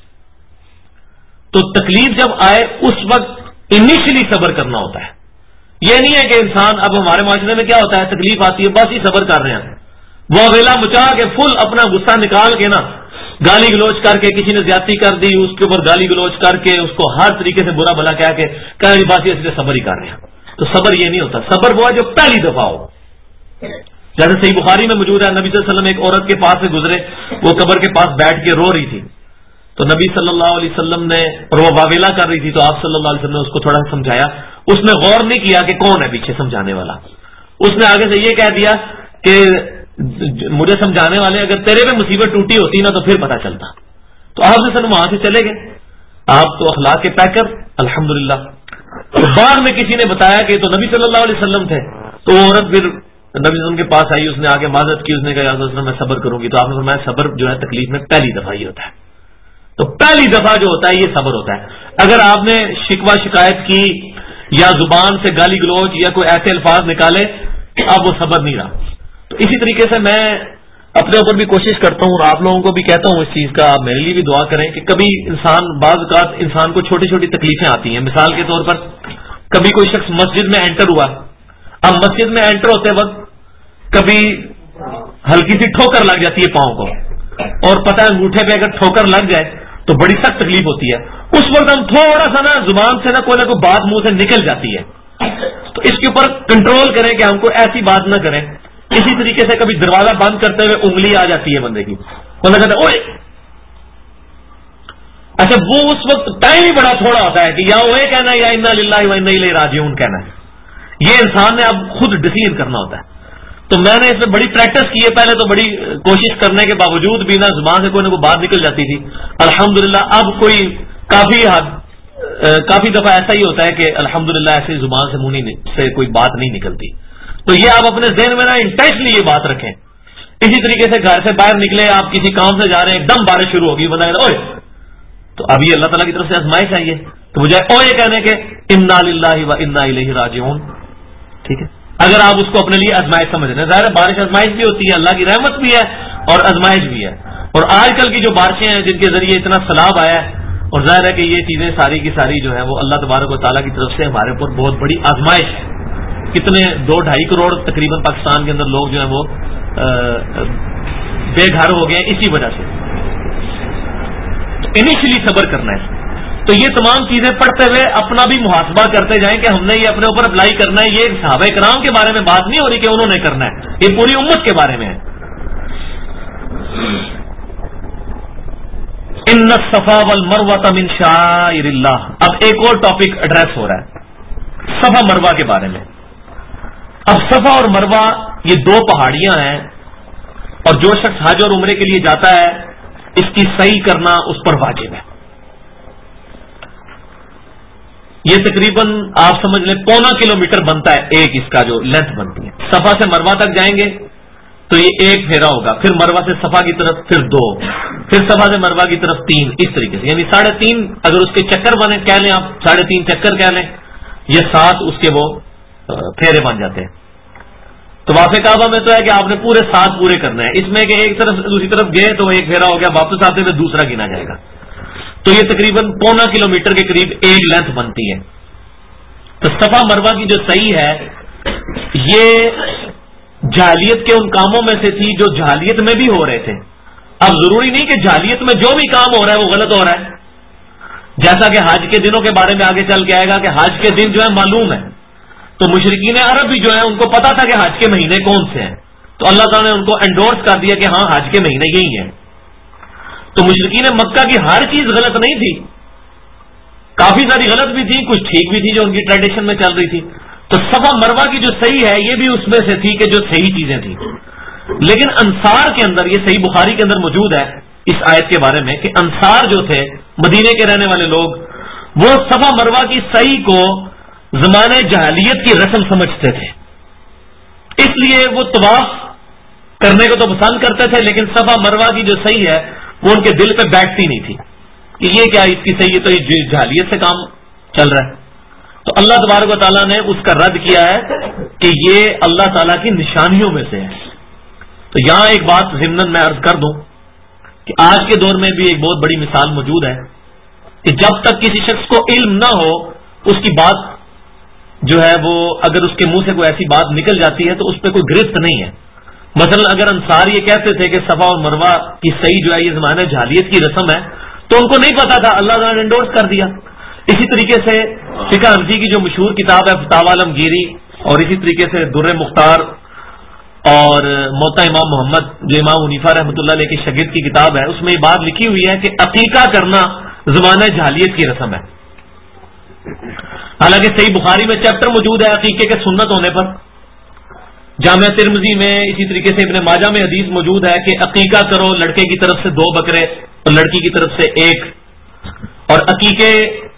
تو تکلیف جب آئے اس وقت انیشلی صبر کرنا ہوتا ہے. یہ نہیں ہے کہ انسان، اب ہمارے معاشرے میں کیا ہوتا ہے، تکلیف آتی ہے بس ہی صبر کر رہے ہیں، وہ ویلا مچا کے فل اپنا غصہ نکال کے نا گالی گلوچ کر کے، کسی نے زیادتی کر دی اس کے اوپر گالی گلوچ کر کے اس کو ہر طریقے سے برا بھلا کہہ کے کہیں بات اس لیے صبر ہی کر رہے ہیں. تو صبر یہ نہیں ہوتا. صبر وہ ہے جو پہلی دفعہ ہو. جیسے صحیح بخاری میں موجود ہے نبی صلی اللہ علیہ وسلم ایک عورت کے پاس سے گزرے، وہ قبر کے پاس بیٹھ کے رو رہی تھی. تو نبی صلی اللہ علیہ وسلم نے، اور وہ واویلا کر رہی تھی تو آپ صلی اللہ علیہ وسلم نے اس کو تھوڑا سمجھایا. اس نے غور نہیں کیا کہ کون ہے پیچھے سمجھانے والا. اس نے آگے سے یہ کہہ دیا کہ مجھے سمجھانے والے اگر تیرے پہ مصیبت ٹوٹی ہوتی نا تو پھر پتہ چلتا. تو آپ سے وہاں سے چلے گئے. آپ تو اخلاق کے پیکر الحمدللہ. تو بعد میں کسی نے بتایا کہ تو نبی صلی اللہ علیہ وسلم تھے. تو وہ عورت پھر نبی صلی اللہ علیہ وسلم کے پاس آئی، اس نے آگے معذرت کی، اس نے کہا یا رسول اللہ میں صبر کروں گی. تو آپ نے فرمایا صبر جو ہے تکلیف میں پہلی دفعہ ہی ہوتا ہے. تو پہلی دفعہ جو ہوتا ہے یہ صبر ہوتا ہے. اگر آپ نے شکوہ شکایت کی یا زبان سے گالی گلوچ یا کوئی ایسے الفاظ نکالے اب وہ صبر نہیں رہا. تو اسی طریقے سے میں اپنے اوپر بھی کوشش کرتا ہوں اور آپ لوگوں کو بھی کہتا ہوں اس چیز کا، آپ میرے لیے بھی دعا کریں کہ کبھی بعض اوقات انسان کو چھوٹی چھوٹی تکلیفیں آتی ہیں. مثال کے طور پر کبھی کوئی شخص مسجد میں انٹر ہوا، اب مسجد میں انٹر ہوتے وقت کبھی ہلکی سی ٹھوکر لگ جاتی ہے پاؤں کو، اور پتہ ہے انگوٹھے پہ اگر ٹھوکر لگ جائے تو بڑی سخت تکلیف ہوتی ہے. اس وقت ہم تھوڑا سا نا زبان سے نہ کوئی بات منہ سے نکل جاتی ہے. تو اس کے اوپر کنٹرول کریں کہ ہم کو ایسی بات نہ کریں. اسی طریقے سے کبھی دروازہ بند کرتے ہوئے انگلی آ جاتی ہے بندے کی، بندہ کہتا ہے اوئے. اچھا وہ اس وقت ٹائم ہی بڑا تھوڑا ہوتا ہے کہ یا وہ کہنا ہے یا انا للہ و انا الیہ راجعون کہنا ہے. یہ انسان نے اب خود ڈسیزن کرنا ہوتا ہے. تو میں نے اس میں بڑی پریکٹس کی ہے. پہلے تو بڑی کوشش کرنے کے باوجود بھی نا زبان سے کوئی نہ کوئی بات نکل جاتی تھی. الحمدللہ اب کوئی کافی حد کافی دفعہ ایسا ہی ہوتا ہے کہ الحمدللہ ایسے زبان سے منہ سے کوئی بات نہیں نکلتی. تو یہ آپ اپنے ذہن میں نا انٹینشنلی یہ بات رکھیں. اسی طریقے سے گھر سے باہر نکلے, آپ کسی کام سے جا رہے ہیں, ایک دم بارش شروع ہوگی, بندہ کہتا اوئے, تو ابھی اللہ تعالیٰ کی طرف سے آزمائش آئی ہے, تو مجھے اوئے کہنے کے انا للہ و انا الیہ راجعون. ٹھیک ہے, اگر آپ اس کو اپنے لیے آزمائش سمجھ رہے ہیں, ظاہر ہے بارش آزمائش بھی ہوتی ہے, اللہ کی رحمت بھی ہے اور آزمائش بھی ہے. اور آج کل کی جو بارشیں ہیں جن کے ذریعے اتنا سیلاب آیا ہے, اور ظاہر ہے کہ یہ چیزیں ساری کی ساری جو ہے وہ اللہ تبارک و تعالیٰ کی طرف سے ہمارے اوپر بہت بڑی آزمائش ہے. کتنے 2-2.5 کروڑ تقریباً پاکستان کے اندر لوگ جو ہیں وہ بے گھر ہو گئے ہیں اسی وجہ سے. تو انیشلی صبر کرنا ہے. تو یہ تمام چیزیں پڑھتے ہوئے اپنا بھی محاسبہ کرتے جائیں کہ ہم نے یہ اپنے اوپر اپلائی کرنا ہے. یہ صحابہ کرام کے بارے میں بات نہیں ہو رہی کہ انہوں نے کرنا ہے, یہ پوری امت کے بارے میں ہے. ان الصفا والمروہ من شعائر اللہ. اب ایک اور ٹاپک ایڈریس ہو رہا ہے صفا مروہ کے بارے میں. اب صفا اور مروہ یہ 2 پہاڑیاں ہیں, اور جو شخص حج اور عمرے کے لیے جاتا ہے اس کی صحیح کرنا اس پر واجب ہے. یہ تقریباً آپ سمجھ لیں 0.25 کلومیٹر بنتا ہے ایک, اس کا جو لینتھ بنتی ہے. صفا سے مروہ تک جائیں گے تو یہ 1 پھیرا ہوگا, پھر مروہ سے صفا کی طرف پھر 2, پھر صفا سے مروہ کی طرف 3, اس طریقے سے, یعنی 3.5 اگر اس کے چکر بنے کہہ لیں آپ, 3.5 چکر کہہ لیں, یہ 7 اس کے وہ پھیرے بن جاتے ہیں. طواف کعبہ میں تو ہے کہ آپ نے پورے 7 پورے کرنا ہے. اس میں کہ ایک طرف سے دوسری طرف گئے تو 1 پھیرا ہو گیا, واپس آتے ہوئے دوسرا گنا جائے گا. تو یہ تقریباً 0.25 کلومیٹر کے قریب ایک لینتھ بنتی ہے. تو صفا مروہ کی جو صحیح ہے یہ جاہلیت کے ان کاموں میں سے تھی جو جاہلیت میں بھی ہو رہے تھے. اب ضروری نہیں کہ جاہلیت میں جو بھی کام ہو رہا ہے وہ غلط ہو رہا ہے. جیسا کہ حج کے دنوں کے بارے میں آگے چل کے آئے گا کہ حج کے دن جو ہے معلوم ہے, تو مشرکین عرب بھی جو ہے ان کو پتا تھا کہ حج کے مہینے کون سے ہیں, تو اللہ تعالیٰ نے ان کو انڈورس کر دیا کہ ہاں حج کے مہینے یہی ہیں. تو مشرکین مکہ کی ہر چیز غلط نہیں تھی, کافی ساری غلط بھی تھی, کچھ ٹھیک بھی تھی جو ان کی ٹریڈیشن میں چل رہی تھی. تو صفا مروہ کی جو صحیح ہے یہ بھی اس میں سے تھی کہ جو صحیح چیزیں تھیں. لیکن انصار کے اندر, یہ صحیح بخاری کے اندر موجود ہے اس آیت کے بارے میں, کہ انصار جو تھے مدینے کے رہنے والے لوگ, وہ صفا مروہ کی صحیح کو زمانے جاہلیت کی رسم سمجھتے تھے, اس لیے وہ طواف کرنے کو تو پسند کرتے تھے, لیکن صفا مروہ کی جو صحیح ہے وہ ان کے دل پہ بیٹھتی نہیں تھی کہ یہ کیا اس کی صحیح ہے, تو یہ جاہلیت سے کام چل رہا ہے. تو اللہ تبارک و تعالیٰ نے اس کا رد کیا ہے کہ یہ اللہ تعالیٰ کی نشانیوں میں سے ہے. تو یہاں ایک بات ضمناً میں عرض کر دوں کہ آج کے دور میں بھی ایک بہت بڑی مثال موجود ہے کہ جب تک کسی شخص کو علم نہ ہو اس کی بات جو ہے وہ اگر اس کے منہ سے کوئی ایسی بات نکل جاتی ہے تو اس پہ کوئی گرفت نہیں ہے. مثلا اگر انصار یہ کہتے تھے کہ صفا اور مروہ کی صحیح جو ہے یہ زمانہ جاہلیت کی رسم ہے, تو ان کو نہیں پتا تھا, اللہ تعالیٰ نے انڈورس کر دیا. اسی طریقے سے فقہ حنفی کی جو مشہور کتاب ہے فتاوی عالمگیری, اور اسی طریقے سے در مختار اور موطا امام محمد جو امام حنیفہ رحمۃ اللہ علیہ کے شاگرد کی کتاب ہے, اس میں یہ بات لکھی ہوئی ہے کہ عقیقہ کرنا زمانہ جاہلیت کی رسم ہے. حالانکہ صحیح بخاری میں چیپٹر موجود ہے عقیقے کے سنت ہونے پر. جامعہ ترمذی میں اسی طریقے سے ابن ماجہ میں حدیث موجود ہے کہ عقیقہ کرو, لڑکے کی طرف سے 2 بکرے اور لڑکی کی طرف سے 1, اور عقیقے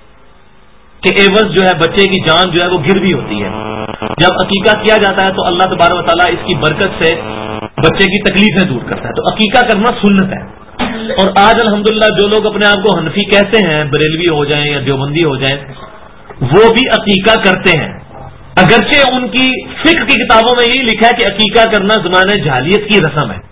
کے عوض جو ہے بچے کی جان جو ہے وہ گروی ہوتی ہے. جب عقیقہ کیا جاتا ہے تو اللہ تبارک و تعالیٰ اس کی برکت سے بچے کی تکلیفیں دور کرتا ہے. تو عقیقہ کرنا سنت ہے. اور آج الحمدللہ جو لوگ اپنے آپ کو حنفی کہتے ہیں, بریلوی ہو جائیں یا دیوبندی ہو جائیں, وہ بھی عقیقہ کرتے ہیں, اگرچہ ان کی فقہ کی کتابوں میں یہی لکھا ہے کہ عقیقہ کرنا زمانے جاہلیت کی رسم ہے.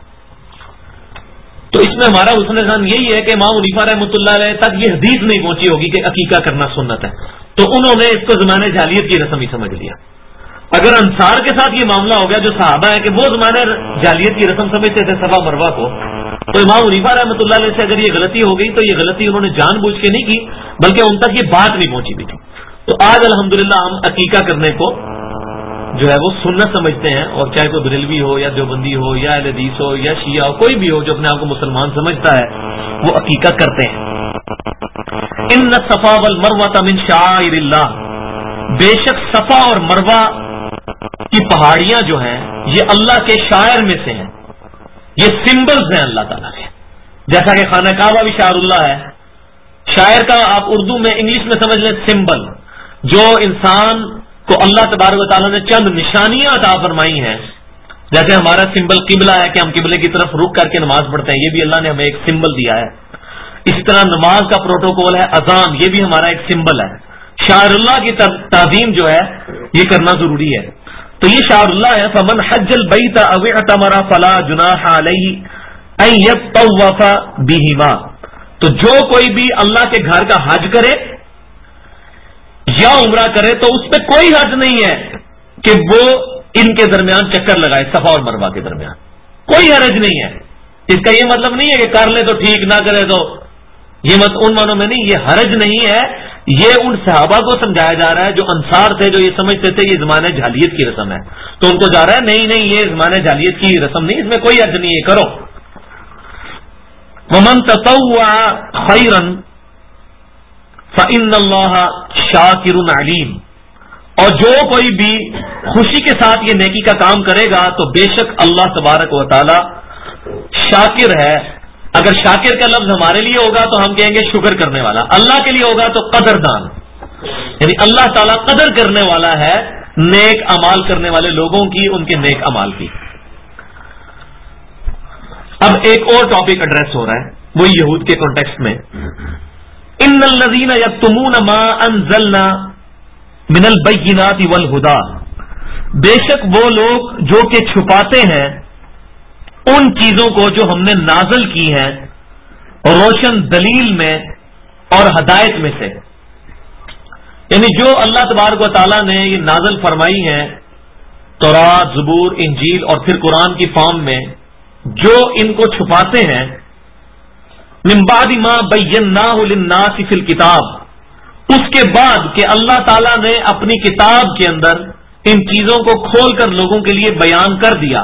تو اس میں ہمارا حسن ظن یہی ہے کہ امام حنیفہ رحمۃ اللہ علیہ تک یہ حدیث نہیں پہنچی ہوگی کہ عقیقہ کرنا سنت ہے, تو انہوں نے اس کو زمانے جاہلیت کی رسم ہی سمجھ لیا. اگر انصار کے ساتھ یہ معاملہ ہو گیا جو صحابہ ہے کہ وہ زمانے جاہلیت کی رسم سمجھتے تھے صفا مروہ کو, تو امام حنیفہ رحمۃ اللہ علیہ سے اگر یہ غلطی ہو گئی تو یہ غلطی انہوں نے جان بوجھ کے نہیں کی, بلکہ ان تک یہ بات نہیں پہنچی ہوئی تھی. تو آج الحمدللہ ہم عقیقہ کرنے کو جو ہے وہ سنت سمجھتے ہیں, اور چاہے کوئی بریلوی ہو یا دیوبندی ہو یا اہل حدیث ہو یا شیعہ ہو, کوئی بھی ہو جو اپنے آپ کو مسلمان سمجھتا ہے وہ عقیقہ کرتے ہیں. ان الصفا والمروہ من شعائر اللہ, بے شک صفا اور مروہ کی پہاڑیاں جو ہیں یہ اللہ کے شاعر میں سے ہیں, یہ سمبلز ہیں اللہ تعالیٰ کے. جیسا کہ خانہ کعبہ بھی شعر اللہ ہے, شاعر کا آپ اردو میں انگلش میں سمجھ لیں سمبل، جو انسان کو اللہ تبارک و تعالیٰ نے چند نشانیاں عطا فرمائی ہیں. جیسے ہمارا سمبل قبلہ ہے کہ ہم قبلے کی طرف رک کر کے نماز پڑھتے ہیں، یہ بھی اللہ نے ہمیں ایک سمبل دیا ہے. اسی طرح نماز کا پروٹوکول ہے اذان، یہ بھی ہمارا ایک سمبل ہے. شاعر اللہ کی تعظیم جو ہے یہ کرنا ضروری ہے. تو یہ شاعر اللہ ہے. فمن حج البیت او اعتمر فلا جناح علیہ ان یطوف بہما، تو جو کوئی بھی اللہ کے گھر کا حج کرے یا عمرہ کرے تو اس پہ کوئی حرج نہیں ہے کہ وہ ان کے درمیان چکر لگائے، صفا اور مروہ کے درمیان کوئی حرج نہیں ہے. اس کا یہ مطلب نہیں ہے کہ کر لے تو ٹھیک، نہ کرے تو، یہ ان معنوں میں نہیں، یہ حرج نہیں ہے. یہ ان صحابہ کو سمجھایا جا رہا ہے جو انصار تھے، جو یہ سمجھتے تھے یہ زمانے جاہلیت کی رسم ہے، تو ان کو جا رہا ہے نہیں یہ زمانے جاہلیت کی رسم نہیں، اس میں کوئی حرج نہیں ہے، کرو. ومن تطوع خیرا فإن اللہ شاکر علیم، اور جو کوئی بھی خوشی کے ساتھ یہ نیکی کا کام کرے گا تو بے شک اللہ تبارک و تعالی شاکر ہے. اگر شاکر کا لفظ ہمارے لیے ہوگا تو ہم کہیں گے شکر کرنے والا، اللہ کے لیے ہوگا تو قدردان، یعنی اللہ تعالیٰ قدر کرنے والا ہے نیک امال کرنے والے لوگوں کی، ان کے نیک امال کی. اب ایک اور ٹاپک ایڈریس ہو رہا ہے وہ یہود کے کانٹیکسٹ میں. ان الذین یکتمون ما انزلنا من البینات والہدی، بے شک وہ لوگ جو کہ چھپاتے ہیں ان چیزوں کو جو ہم نے نازل کی ہیں روشن دلیل میں اور ہدایت میں سے، یعنی جو اللہ تبارک و تعالیٰ نے یہ نازل فرمائی ہیں تورات، زبور، انجیل اور پھر قرآن کی فارم میں، جو ان کو چھپاتے ہیں من بعد ما بیناہ للناس فی الکتاب، اس کے بعد کہ اللہ تعالیٰ نے اپنی کتاب کے اندر ان چیزوں کو کھول کر لوگوں کے لیے بیان کر دیا.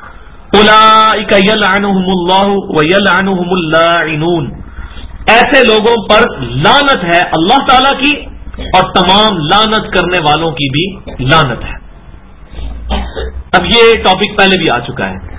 اولئک یلعنہم اللہ ویلعنہم اللاعنون، ایسے لوگوں پر لعنت ہے اللہ تعالیٰ کی اور تمام لعنت کرنے والوں کی بھی لعنت ہے. اب یہ ٹاپک پہلے بھی آ چکا ہے.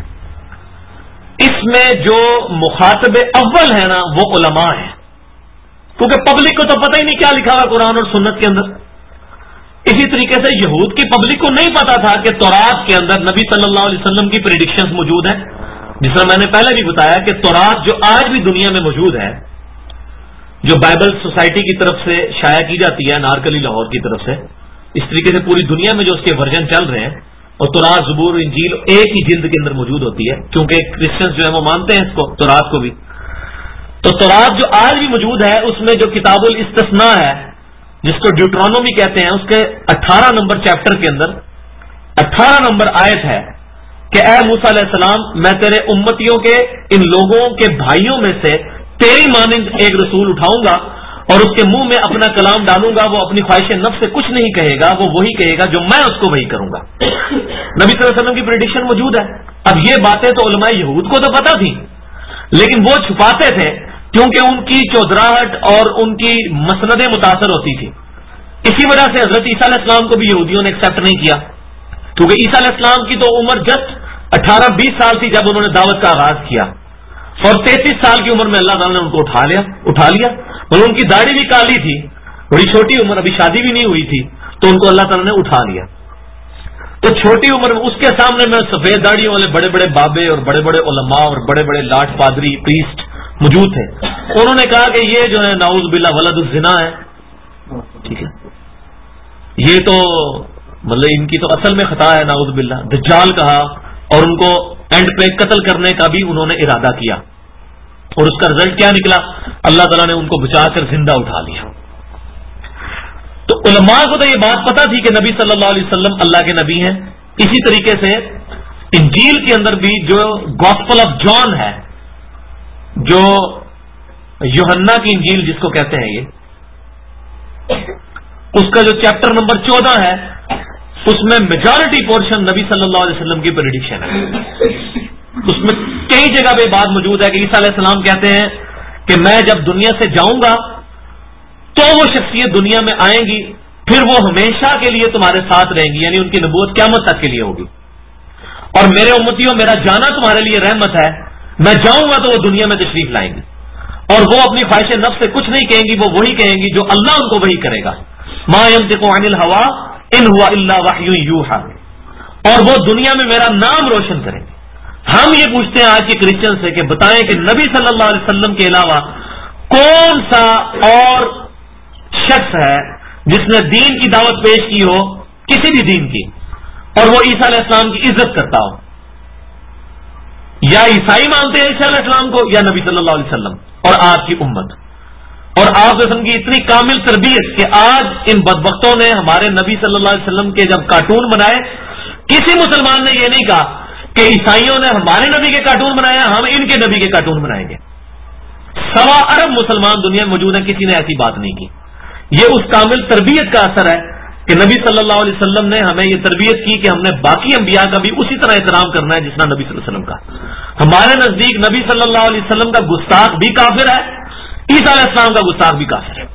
اس میں جو مخاطب اول ہے نا وہ علماء ہیں، کیونکہ پبلک کو تو پتہ ہی نہیں کیا لکھا ہوا قرآن اور سنت کے اندر. اسی طریقے سے یہود کی پبلک کو نہیں پتا تھا کہ تورات کے اندر نبی صلی اللہ علیہ وسلم کی پریڈکشنز موجود ہیں، جس طرح میں نے پہلے بھی بتایا کہ تورات جو آج بھی دنیا میں موجود ہے، جو بائبل سوسائٹی کی طرف سے شائع کی جاتی ہے، نارکلی لاہور کی طرف سے، اس طریقے سے پوری دنیا میں جو اس کے ورژن چل رہے ہیں، اور تورات، زبور، انجیل ایک ہی جلد کے اندر موجود ہوتی ہے، کیونکہ کرسچنز جو ہیں وہ مانتے ہیں اس کو، تورات کو بھی. تو تورات جو آج بھی موجود ہے اس میں جو کتاب الاستثناء ہے، جس کو ڈیوٹرانومی کہتے ہیں، اس کے 18 نمبر چیپٹر کے اندر 18 نمبر آیت ہے کہ اے موسیٰ علیہ السلام، میں تیرے امتیوں کے ان لوگوں کے بھائیوں میں سے تیری مانند ایک رسول اٹھاؤں گا اور اس کے منہ میں اپنا کلام ڈالوں گا، وہ اپنی خواہش نفس سے کچھ نہیں کہے گا، وہ وہی کہے گا جو میں اس کو وہی کروں گا. نبی صلی اللہ علیہ وسلم کی پریڈکشن موجود ہے. اب یہ باتیں تو علماء یہود کو تو پتا تھی، لیکن وہ چھپاتے تھے کیونکہ ان کی چودراہٹ اور ان کی مسندیں متاثر ہوتی تھی. اسی وجہ سے حضرت عیسیٰ علیہ السلام کو بھی یہودیوں نے ایکسیپٹ نہیں کیا، کیونکہ عیسیٰ علیہ السلام کی تو عمر جسٹ 18-20 سال تھی جب انہوں نے دعوت کا آغاز کیا، اور 33 سال کی عمر میں اللہ تعالیٰ نے ان کو اٹھا لیا. اور ان کی داڑھی بھی کالی تھی، بڑی چھوٹی عمر، ابھی شادی بھی نہیں ہوئی تھی، تو ان کو اللہ تعالیٰ نے اٹھا لیا. تو چھوٹی عمر میں اس کے سامنے میں سفید داڑھیوں والے بڑے بڑے بابے اور بڑے بڑے علماء اور بڑے بڑے لاٹ پادری پریسٹ موجود تھے. انہوں نے کہا کہ یہ جو ہے نعوذ باللہ ولد الزنا ہے. ٹھیک ہے، یہ تو مطلب ان کی تو اصل میں خطا ہے، نعوذ باللہ، دجال کہا، اور ان کو اینڈ پہ قتل کرنے کا بھی انہوں نے ارادہ کیا. اور اس کا رزلٹ کیا نکلا؟ اللہ تعالیٰ نے ان کو بچا کر زندہ اٹھا لیا. تو علماء کو تو یہ بات پتا تھی کہ نبی صلی اللہ علیہ وسلم اللہ کے نبی ہیں. اسی طریقے سے انجیل کے اندر بھی جو گاسپل آف جان ہے، جو یوحنا کی انجیل جس کو کہتے ہیں، یہ اس کا جو چیپٹر نمبر 14 ہے، اس میں میجورٹی پورشن نبی صلی اللہ علیہ وسلم کی پریڈکشن ہے. اس میں کئی جگہ پہ بات موجود ہے کہ عیسیٰ علیہ السلام کہتے ہیں کہ میں جب دنیا سے جاؤں گا تو وہ شخصیت دنیا میں آئیں گی، پھر وہ ہمیشہ کے لیے تمہارے ساتھ رہیں گی، یعنی ان کی نبوت قیامت تک کے لیے ہوگی. اور میرے امتیوں، میرا جانا تمہارے لیے رحمت ہے، میں جاؤں گا تو وہ دنیا میں تشریف لائیں گی. اور وہ اپنی خواہش نفس سے کچھ نہیں کہیں گی، وہ وہی کہیں گی جو اللہ ان کو وحی کرے گا. ما ينطق عن الهوى ان هو الا وحی یوحى. اور وہ دنیا میں میرا نام روشن کریں گے. ہم یہ پوچھتے ہیں آج کے کرسچن سے کہ بتائیں کہ نبی صلی اللہ علیہ وسلم کے علاوہ کون سا اور شخص ہے جس نے دین کی دعوت پیش کی ہو، کسی بھی دین کی، اور وہ عیسیٰ علیہ السلام کی عزت کرتا ہو. یا عیسائی مانتے ہیں عیسیٰ علیہ السلام کو، یا نبی صلی اللہ علیہ وسلم اور آپ کی امت اور آپ قسم کی اتنی کامل تربیت کہ آج ان بدبختوں نے ہمارے نبی صلی اللہ علیہ وسلم کے جب کارٹون بنائے، کسی مسلمان نے یہ نہیں کہا کہ عیسائیوں نے ہمارے نبی کے کارٹون بنایا، ہم ان کے نبی کے کارٹون بنائیں گے. 1.25 ارب مسلمان دنیا میں موجود ہیں، کسی نے ایسی بات نہیں کی. یہ اس کامل تربیت کا اثر ہے کہ نبی صلی اللہ علیہ وسلم نے ہمیں یہ تربیت کی کہ ہم نے باقی انبیاء کا بھی اسی طرح احترام کرنا ہے جس طرح نبی صلی اللہ علیہ وسلم کا. ہمارے نزدیک نبی صلی اللہ علیہ وسلم کا گستاخ بھی کافر ہے، عیسیٰ علیہ السلام کا گستاخ بھی کافر ہے.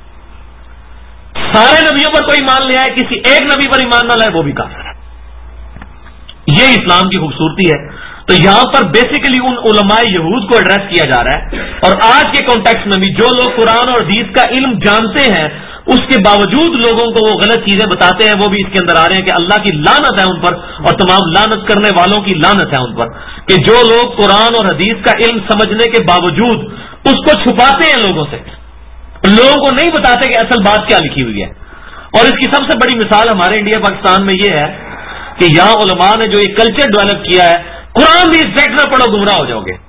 سارے نبیوں پر کوئی ایمان لے آئے، کسی ایک نبی پر ایمان نہ لائے، وہ بھی کافر ہے. یہ اسلام کی خوبصورتی ہے. تو یہاں پر بیسیکلی ان علماء یہود کو ایڈریس کیا جا رہا ہے. اور آج کے کانٹیکسٹ میں بھی جو لوگ قرآن اور حدیث کا علم جانتے ہیں، اس کے باوجود لوگوں کو وہ غلط چیزیں بتاتے ہیں، وہ بھی اس کے اندر آ رہے ہیں کہ اللہ کی لعنت ہے ان پر، اور تمام لعنت کرنے والوں کی لعنت ہے ان پر، کہ جو لوگ قرآن اور حدیث کا علم سمجھنے کے باوجود اس کو چھپاتے ہیں لوگوں سے، لوگوں کو نہیں بتاتے کہ اصل بات کیا لکھی ہوئی ہے. اور اس کی سب سے بڑی مثال ہمارے انڈیا پاکستان میں یہ ہے کہ یہاں علماء نے جو یہ کلچر ڈیولپ کیا ہے، قرآن بھی ایگزیکٹ نہ پڑھو گمراہ ہو جاؤ گے،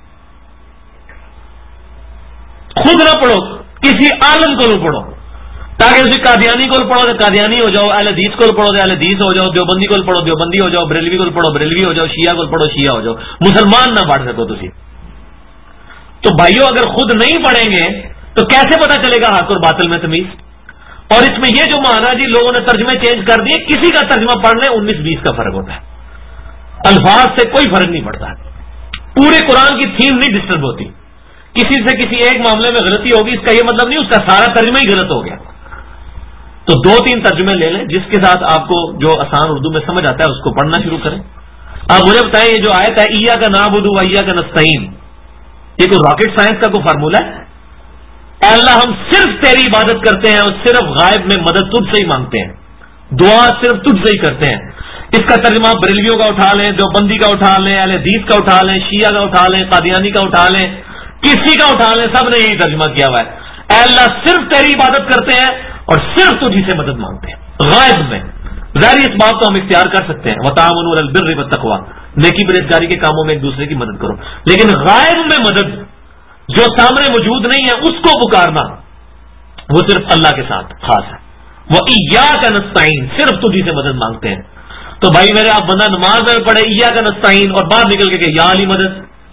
خود نہ پڑھو، کسی عالم کو نہ پڑھو، تاکہ اسی قادیانی کو پڑھو تو قادیانی ہو جاؤ، اہل حدیث کو پڑھو تو اہل حدیث ہو جاؤ، دیوبندی کو پڑھو دیوبندی ہو جاؤ، بریلوی کو پڑھو بریلوی ہو جاؤ، شیعہ کو پڑھو شیعہ ہو جاؤ، مسلمان نہ بڑھ سکو تسی. تو بھائیو اگر خود نہیں پڑھیں گے تو کیسے پتہ چلے گا حق اور باطل میں تمیز؟ اور اس میں یہ جو مانا جی لوگوں نے ترجمے چینج کر دیے، کسی کا ترجمہ پڑھ لیں 19-20 کا فرق ہوتا ہے، الفاظ سے کوئی فرق نہیں پڑتا. پورے قرآن کی تھیم نہیں ڈسٹرب ہوتی. کسی سے کسی ایک معاملے میں غلطی ہوگی اس کا یہ مطلب نہیں اس کا سارا ترجمہ ہی غلط ہو گیا. تو 2-3 ترجمے لے لیں جس کے ساتھ آپ کو جو آسان اردو میں سمجھ آتا ہے اس کو پڑھنا شروع کریں. آپ مجھے بتائیں یہ جو آیت ہے ایاک نعبد و ایاک نستعین، یہ کوئی راکٹ سائنس کا کوئی فارمولہ ہے؟ اے اللہ ہم صرف تیری عبادت کرتے ہیں اور صرف غائب میں مدد تجھ سے ہی مانگتے ہیں، دعا صرف تجھ سے ہی کرتے ہیں. اس کا ترجمہ بریلویوں کا اٹھا لیں، دیوبندی کا اٹھا لیں، اہل حدیث کا اٹھا لیں، شیعہ کا اٹھا لیں، قادیانی کا اٹھا لیں، کسی کا اٹھا لیں، سب نے یہی ترجمہ کیا ہوا ہے. اے اللہ صرف تیری عبادت کرتے ہیں اور صرف تجھی سے مدد مانگتے ہیں غائب میں. ظاہر اس بات کو ہم اختیار کر سکتے ہیں، وتعاونوا علی البر والتقوی، نیکی پرہیزگاری کے کاموں میں ایک دوسرے کی مدد کرو، لیکن غائب میں مدد جو سامنے موجود نہیں ہے اس کو پکارنا وہ صرف اللہ کے ساتھ خاص ہے. وَإِيَّاكَ نَسْتَعِينُ، صرف تجھی سے مدد مانگتے ہیں. تو بھائی میرے آپ بندہ نماز میں پڑھے ایاک نستعین اور باہر نکل کے کہ یا علی مدد،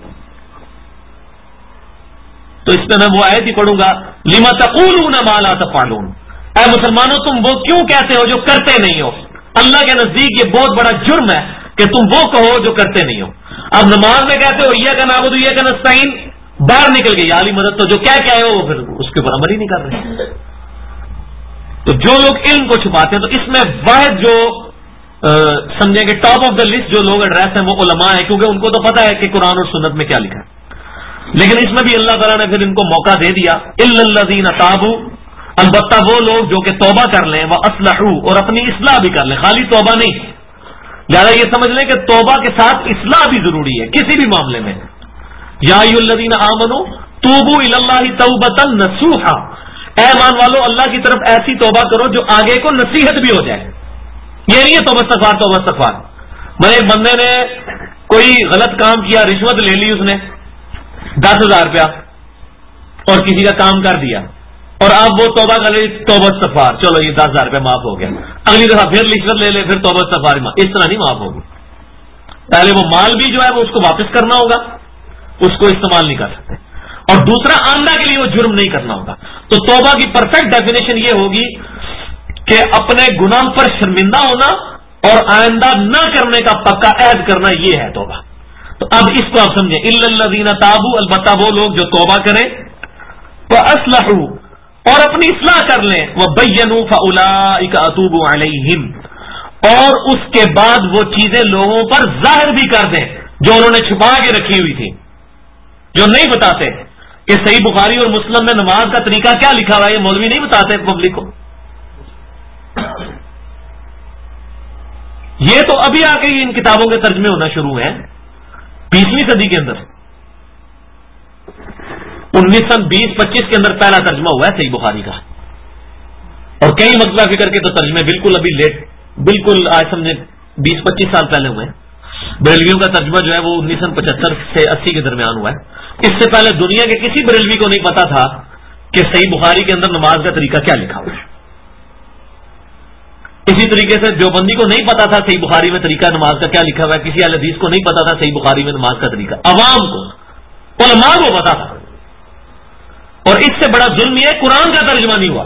تو اس میں میں وہ آیت ہی پڑھوں گا لِمَ تَقُولُونَ مَا لَا تَفْعَلُونَ، اے مسلمانوں تم وہ کیوں کہتے ہو جو کرتے نہیں ہو. اللہ کے نزدیک یہ بہت بڑا جرم ہے کہ تم وہ کہو جو کرتے نہیں ہو. اب نماز میں کہتے ہو ایاک نعبد و ایاک نستعین، باہر نکل گئی یا علی مدد، تو جو کیا ہو وہ پھر اس کے اوپر عمل ہی نہیں کر رہے. تو جو لوگ علم کو چھپاتے ہیں، تو اس میں واحد جو سمجھیں کہ ٹاپ آف دا لسٹ جو لوگ ایڈریس ہیں وہ علماء ہیں، کیونکہ ان کو تو پتا ہے کہ قرآن اور سنت میں کیا لکھا ہے. لیکن اس میں بھی اللہ تعالیٰ نے پھر ان کو موقع دے دیا الا الذین تابوا، البتہ وہ لوگ جو کہ توبہ کر لیں، واصلحوا، اور اپنی اصلاح بھی کر لیں، خالی توبہ نہیں. لہٰذا یہ سمجھ لیں کہ توبہ کے ساتھ اصلاح بھی ضروری ہے کسی بھی معاملے میں. یا ایھا الذین آمنوا توبوا الی اللہ توبۃ نصوحا، اے ایمان والو اللہ کی طرف ایسی توبہ کرو جو آگے کو نصیحت بھی ہو جائے. یہ نہیں ہے توبہ استغفار. میں ایک بندے نے کوئی غلط کام کیا، رشوت لے لی اس نے 10,000 روپیہ اور کسی کا کام کر دیا، اور اب وہ توبہ کر لی، توبہ استغفار، چلو یہ 10,000 روپیہ معاف ہو گیا، اگلی دفعہ پھر رشوت لے لے، پھر توبہ استغفار. اس طرح نہیں معاف ہوگی. پہلے وہ مال بھی جو ہے وہ اس کو واپس کرنا ہوگا، اس کو استعمال نہیں کر سکتے، اور دوسرا آئندہ کے لیے وہ جرم نہیں کرنا ہوگا. تو توبہ کی پرفیکٹ ڈیفینیشن یہ ہوگی کہ اپنے گناہ پر شرمندہ ہونا اور آئندہ نہ کرنے کا پکا عہد کرنا، یہ ہے توبہ. تو اب اس کو آپ سمجھیں الا الذین تابوا، البتہ وہ لوگ جو توبہ کریں، واصلحوا، اور اپنی اصلاح کر لیں، وبینوا فاولئک اتوب علیہم، اور اس کے بعد وہ چیزیں لوگوں پر ظاہر بھی کر دیں جو انہوں نے چھپا کے رکھی ہوئی تھی، جو نہیں بتاتے. کہ صحیح بخاری اور مسلم میں نماز کا طریقہ کیا لکھا ہوا ہے، یہ مولوی نہیں بتاتے پبلک کو. یہ تو ابھی آ کے ان کتابوں کے ترجمے ہونا شروع ہیں 20ویں صدی کے اندر. 1920-25 کے اندر پہلا ترجمہ ہوا ہے صحیح بخاری کا، اور کئی مطلب فکر کے تو ترجمے بالکل ابھی لیٹ، بالکل آج سمجھے 20-25 سال پہلے ہوئے ہیں. بریلویوں کا ترجمہ جو ہے وہ 1975 سے 80 کے درمیان ہوا ہے. اس سے پہلے دنیا کے کسی بریلوی کو نہیں پتا تھا کہ صحیح بخاری کے اندر نماز کا طریقہ کیا لکھا ہوا ہے. اسی طریقے سے دیوبندی کو نہیں پتا تھا صحیح بخاری میں طریقہ نماز کا کیا لکھا ہوا ہے، کسی اہل حدیث کو نہیں پتا تھا صحیح بخاری میں نماز کا طریقہ، عوام کو، علماء کو پتا تھا. اور اس سے بڑا ظلم یہ قرآن کا ترجمہ نہیں ہوا.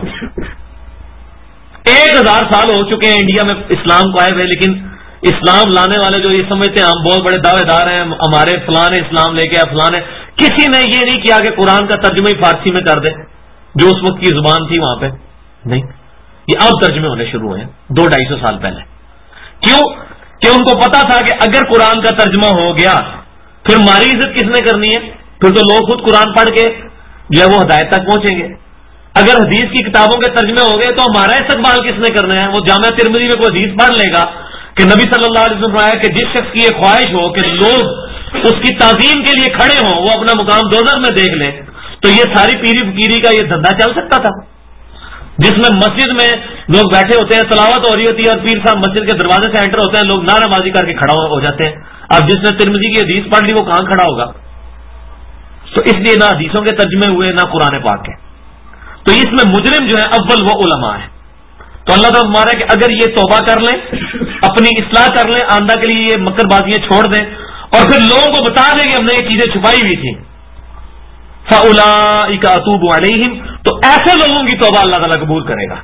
1000 سال ہو چکے ہیں انڈیا میں اسلام کو آئے ہوئے، لیکن اسلام لانے والے جو یہ سمجھتے ہیں ہم بہت بڑے دعوے دار ہیں، ہمارے فلاں اسلام لے کے آئے، فلاں، کسی نے یہ نہیں کیا کہ قرآن کا ترجمہ ہی فارسی میں کر دے جو اس وقت کی زبان تھی وہاں پہ. نہیں، یہ اب ترجمے ہونے شروع ہوئے ہیں 200-250 سال پہلے. کیوں کہ ان کو پتا تھا کہ اگر قرآن کا ترجمہ ہو گیا پھر ہماری عزت کس نے کرنی ہے، پھر تو لوگ خود قرآن پڑھ کے جو ہے وہ ہدایت تک پہنچیں گے. اگر حدیث کی کتابوں کے ترجمے ہو گئے تو ہمارا استقبال کس نے کرنا ہے. وہ جامعہ ترمذی میں کوئی حدیث پڑھ لے گا کہ نبی صلی اللہ علیہ وسلم فرمایا کہ جس شخص کی یہ خواہش ہو کہ لوگ اس کی تعظیم کے لیے کھڑے ہوں، وہ اپنا مقام دوزخ میں دیکھ لیں، تو یہ ساری پیری فقیری کا یہ دھندا چل سکتا تھا جس میں مسجد میں لوگ بیٹھے ہوتے ہیں، تلاوت ہو رہی ہوتی ہے اور پیر صاحب مسجد کے دروازے سے انٹر ہوتے ہیں، لوگ نعرہ بازی کر کے کھڑا ہو جاتے ہیں. اب جس نے ترمذی کی حدیث پڑھ لی وہ کہاں کھڑا ہوگا؟ تو اس لیے نہ حدیثوں کے ترجمے ہوئے نہ قرآن پاک کے. تو اس میں مجرم جو ہے اول وہ علماء ہے. تو اللہ تعالیٰ ہمارا کہ اگر یہ توبہ کر لیں، اپنی اصلاح کر لیں، آئندہ کے لیے یہ مکر بازیاں چھوڑ دیں اور پھر لوگوں کو بتا دیں کہ ہم نے یہ چیزیں چھپائی ہوئی تھیں، فَأُولَٰئِكَ أَتُوبُ عَلَيْهِمْ، تو ایسے لوگوں کی توبہ اللہ تعالیٰ قبول کرے گا،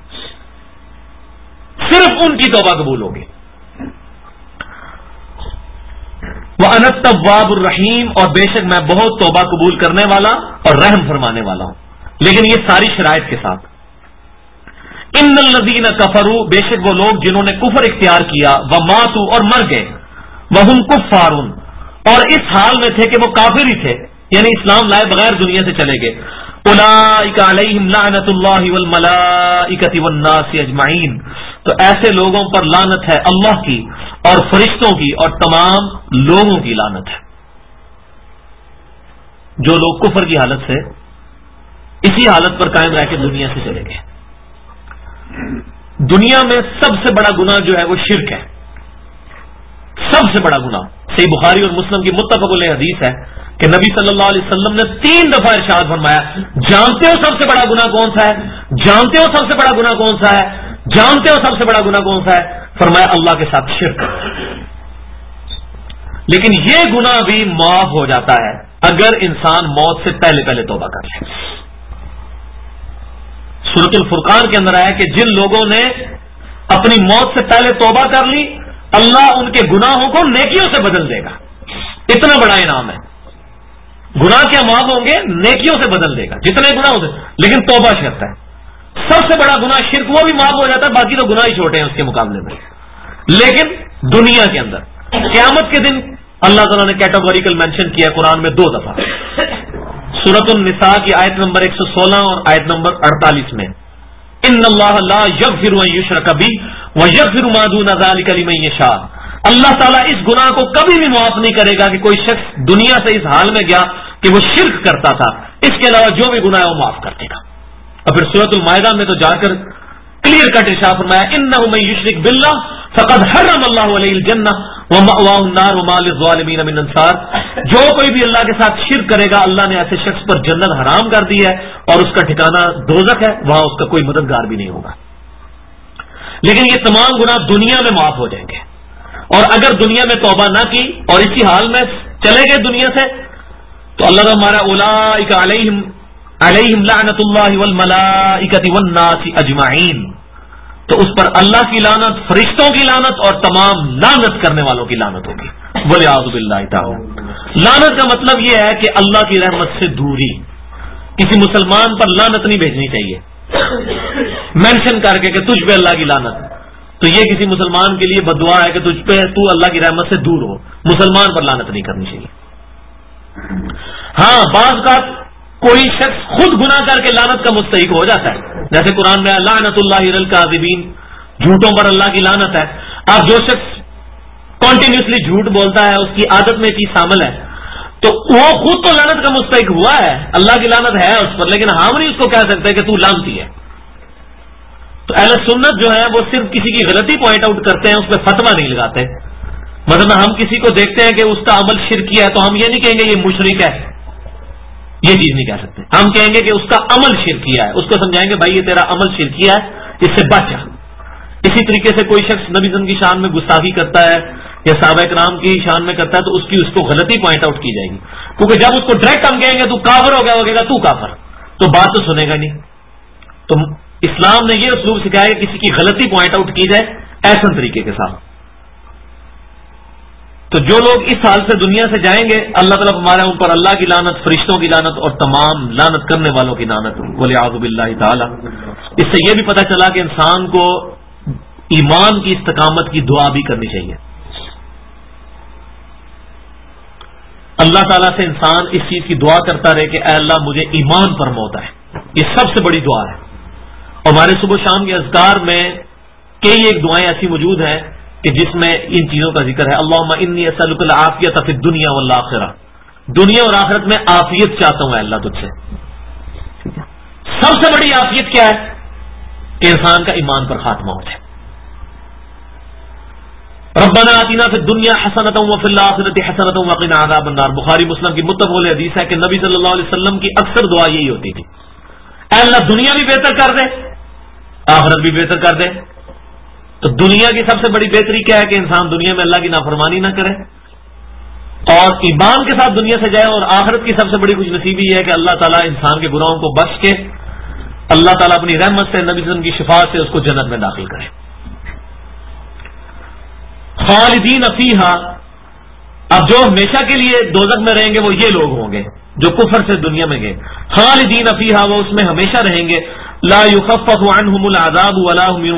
صرف ان کی توبہ قبول ہوگی. وَأَنَا التَّوَّابُ الرَّحِيمُ، اور بے شک میں بہت توبہ قبول کرنے والا اور رحم فرمانے والا ہوں، لیکن یہ ساری شرائط کے ساتھ. ان الذین کفروا، بے شک وہ لوگ جنہوں نے کفر اختیار کیا، وماتوا، اور مر گئے، وہم کفار، اور اس حال میں تھے کہ وہ کافر ہی تھے، یعنی اسلام لائے بغیر دنیا سے چلے گئے. اولئک علیہم لعنۃ اللہ والملائکۃ والناس اجمعین، تو ایسے لوگوں پر لعنت ہے اللہ کی اور فرشتوں کی اور تمام لوگوں کی لعنت ہے. جو لوگ کفر کی حالت سے اسی حالت پر قائم رہ کے دنیا سے چلے گئے. دنیا میں سب سے بڑا گناہ جو ہے وہ شرک ہے، سب سے بڑا گناہ. صحیح بخاری اور مسلم کی متفق علیہ حدیث ہے کہ نبی صلی اللہ علیہ وسلم نے 3 دفعہ ارشاد فرمایا، جانتے ہو سب سے بڑا گناہ کون سا ہے؟ جانتے ہو سب سے بڑا گناہ کون سا ہے؟ جانتے ہو سب سے بڑا گناہ کون سا ہے؟ فرمایا اللہ کے ساتھ شرک. لیکن یہ گناہ بھی معاف ہو جاتا ہے اگر انسان موت سے پہلے پہلے توبہ کر لے. سورۃ الفرقان کے اندر آیا کہ جن لوگوں نے اپنی موت سے پہلے توبہ کر لی، اللہ ان کے گناہوں کو نیکیوں سے بدل دے گا. اتنا بڑا انعام ہے. گناہ کیا معاف ہوں گے، نیکیوں سے بدل دے گا جتنے گناہ ہوتے، لیکن توبہ شرط ہے. سب سے بڑا گناہ شرک، وہ بھی معاف ہو جاتا ہے، باقی تو گناہ ہی چھوٹے ہیں اس کے مقابلے میں. لیکن دنیا کے اندر قیامت کے دن اللہ تعالیٰ نے کیٹاگوریکل مینشن کیا قرآن میں 2 دفعہ. سورۃ النساء کی آیت نمبر 116 اور آیت نمبر 48 میں، ان اللہ لا یغفر ان یشرک بہ ویغفر ما دون ذلک لمن یشاء، اللہ تعالیٰ اس گناہ کو کبھی بھی معاف نہیں کرے گا کہ کوئی شخص دنیا سے اس حال میں گیا کہ وہ شرک کرتا تھا، اس کے علاوہ جو بھی گناہ ہے وہ معاف کر دے گا. اور پھر سورۃ المائدہ میں تو جا کر کلیئر کٹ ارشاد فرمایا، انہ من یشرک باللہ فقد حرم اللہ علیہ الجنہ ومأواہ النار وما للظالمین من انصار، جو کوئی بھی اللہ کے ساتھ شرک کرے گا اللہ نے ایسے شخص پر جنت حرام کر دی ہے اور اس کا ٹھکانہ دوزخ ہے، وہاں اس کا کوئی مددگار بھی نہیں ہوگا. لیکن یہ تمام گناہ دنیا میں معاف ہو جائیں گے، اور اگر دنیا میں توبہ نہ کی اور اسی حال میں چلے گئے دنیا سے تو اللہ ہمارا اولئک علیہم لعنۃ اللہ والملائکۃ والناس اجمعین، تو اس پر اللہ کی لعنت، فرشتوں کی لعنت اور تمام لعنت کرنے والوں کی لعنت ہوگی. والعیاذ باللہ تعالی. لعنت کا مطلب یہ ہے کہ اللہ کی رحمت سے دوری. کسی مسلمان پر لعنت نہیں بھیجنی چاہیے مینشن کر کے کہ تجھ پہ اللہ کی لعنت، تو یہ کسی مسلمان کے لیے بددعا ہے کہ تجھ پہ تو اللہ کی رحمت سے دور ہو. مسلمان پر لعنت نہیں کرنی چاہیے. ہاں بعض کا کوئی شخص خود گناہ کر کے لعنت کا مستحق ہو جاتا ہے، جیسے قرآن میں لعنت اللہ علی الکاذبین، جھوٹوں پر اللہ کی لعنت ہے. اب جو شخص کنٹینیوسلی جھوٹ بولتا ہے، اس کی عادت میں چیز شامل ہے، تو وہ خود تو لعنت کا مستحق ہوا ہے، اللہ کی لعنت ہے اس پر، لیکن ہم نہیں اس کو کہہ سکتے کہ تو لعنتی ہے. تو اہل سنت جو ہے وہ صرف کسی کی غلطی پوائنٹ آؤٹ کرتے ہیں، اس پہ فتویٰ نہیں لگاتے. مثلا ہم کسی کو دیکھتے ہیں کہ اس کا عمل شرکی ہے، تو ہم یہ نہیں کہیں گے یہ مشرک ہے، یہ چیز نہیں کہہ سکتے. ہم کہیں گے کہ اس کا عمل شرکیہ ہے، اس کو سمجھائیں گے بھائی یہ تیرا عمل شرکیہ ہے، اس سے بچ جا. اسی طریقے سے کوئی شخص نبی صلی اللہ علیہ وسلم کی شان میں گستاخی کرتا ہے یا صحابہ کرام کی شان میں کرتا ہے، تو اس کو غلطی پوائنٹ آؤٹ کی جائے گی، کیونکہ جب اس کو ڈائریکٹ ہم کہیں گے تو کافر ہو گیا، وہ کہے گا تو کافر، تو بات تو سنے گا نہیں. تو اسلام نے یہ اسلوب سکھایا کہ کسی کی غلطی پوائنٹ آؤٹ کی جائے ایسا طریقے کے ساتھ. تو جو لوگ اس حال سے دنیا سے جائیں گے، اللہ تعالیٰ ہمارے ان پر اللہ کی لعنت، فرشتوں کی لعنت اور تمام لعنت کرنے والوں کی لعنت والعیاذ باللہ تعالی. اس سے یہ بھی پتہ چلا کہ انسان کو ایمان کی استقامت کی دعا بھی کرنی چاہیے. اللہ تعالیٰ سے انسان اس چیز کی دعا کرتا رہے کہ اے اللہ مجھے ایمان پر موت آئے. یہ سب سے بڑی دعا ہے. اور ہمارے صبح شام کے اذکار میں کئی ایک دعائیں ایسی موجود ہیں کہ جس میں ان چیزوں کا ذکر ہے. اللہم انی اسألک العافیۃ فی الدنیا والآخرہ، دنیا اور آخرت میں عافیت چاہتا ہوں اے اللہ تجھ سے. سب سے بڑی عافیت کیا ہے؟ کہ انسان کا ایمان پر خاتمہ ہو جائے. ربنا آتنا فی الدنیا حسنۃ وفی الآخرۃ حسنۃ وقنا عذاب النار. بخاری مسلم کی متفق حدیث ہے کہ نبی صلی اللہ علیہ وسلم کی اکثر دعا یہی ہوتی تھی، اے اللہ دنیا بھی بہتر کر دے، آخرت بھی بہتر کر دے. تو دنیا کی سب سے بڑی بہتری کیا ہے؟ کہ انسان دنیا میں اللہ کی نافرمانی نہ کرے اور ایمان کے ساتھ دنیا سے جائے. اور آخرت کی سب سے بڑی خوش نصیبی یہ ہے کہ اللہ تعالیٰ انسان کے گناہوں کو بخش کے اللہ تعالیٰ اپنی رحمت سے، نبی صلی اللہ علیہ وسلم کی شفاعت سے اس کو جنت میں داخل کرے. خالدین فیہا، اب جو ہمیشہ کے لیے دوزخ میں رہیں گے وہ یہ لوگ ہوں گے جو کفر سے دنیا میں گئے. خالدین فیہا، وہ اس میں ہمیشہ رہیں گے. لا یخفف عنہم العذاب ولا هم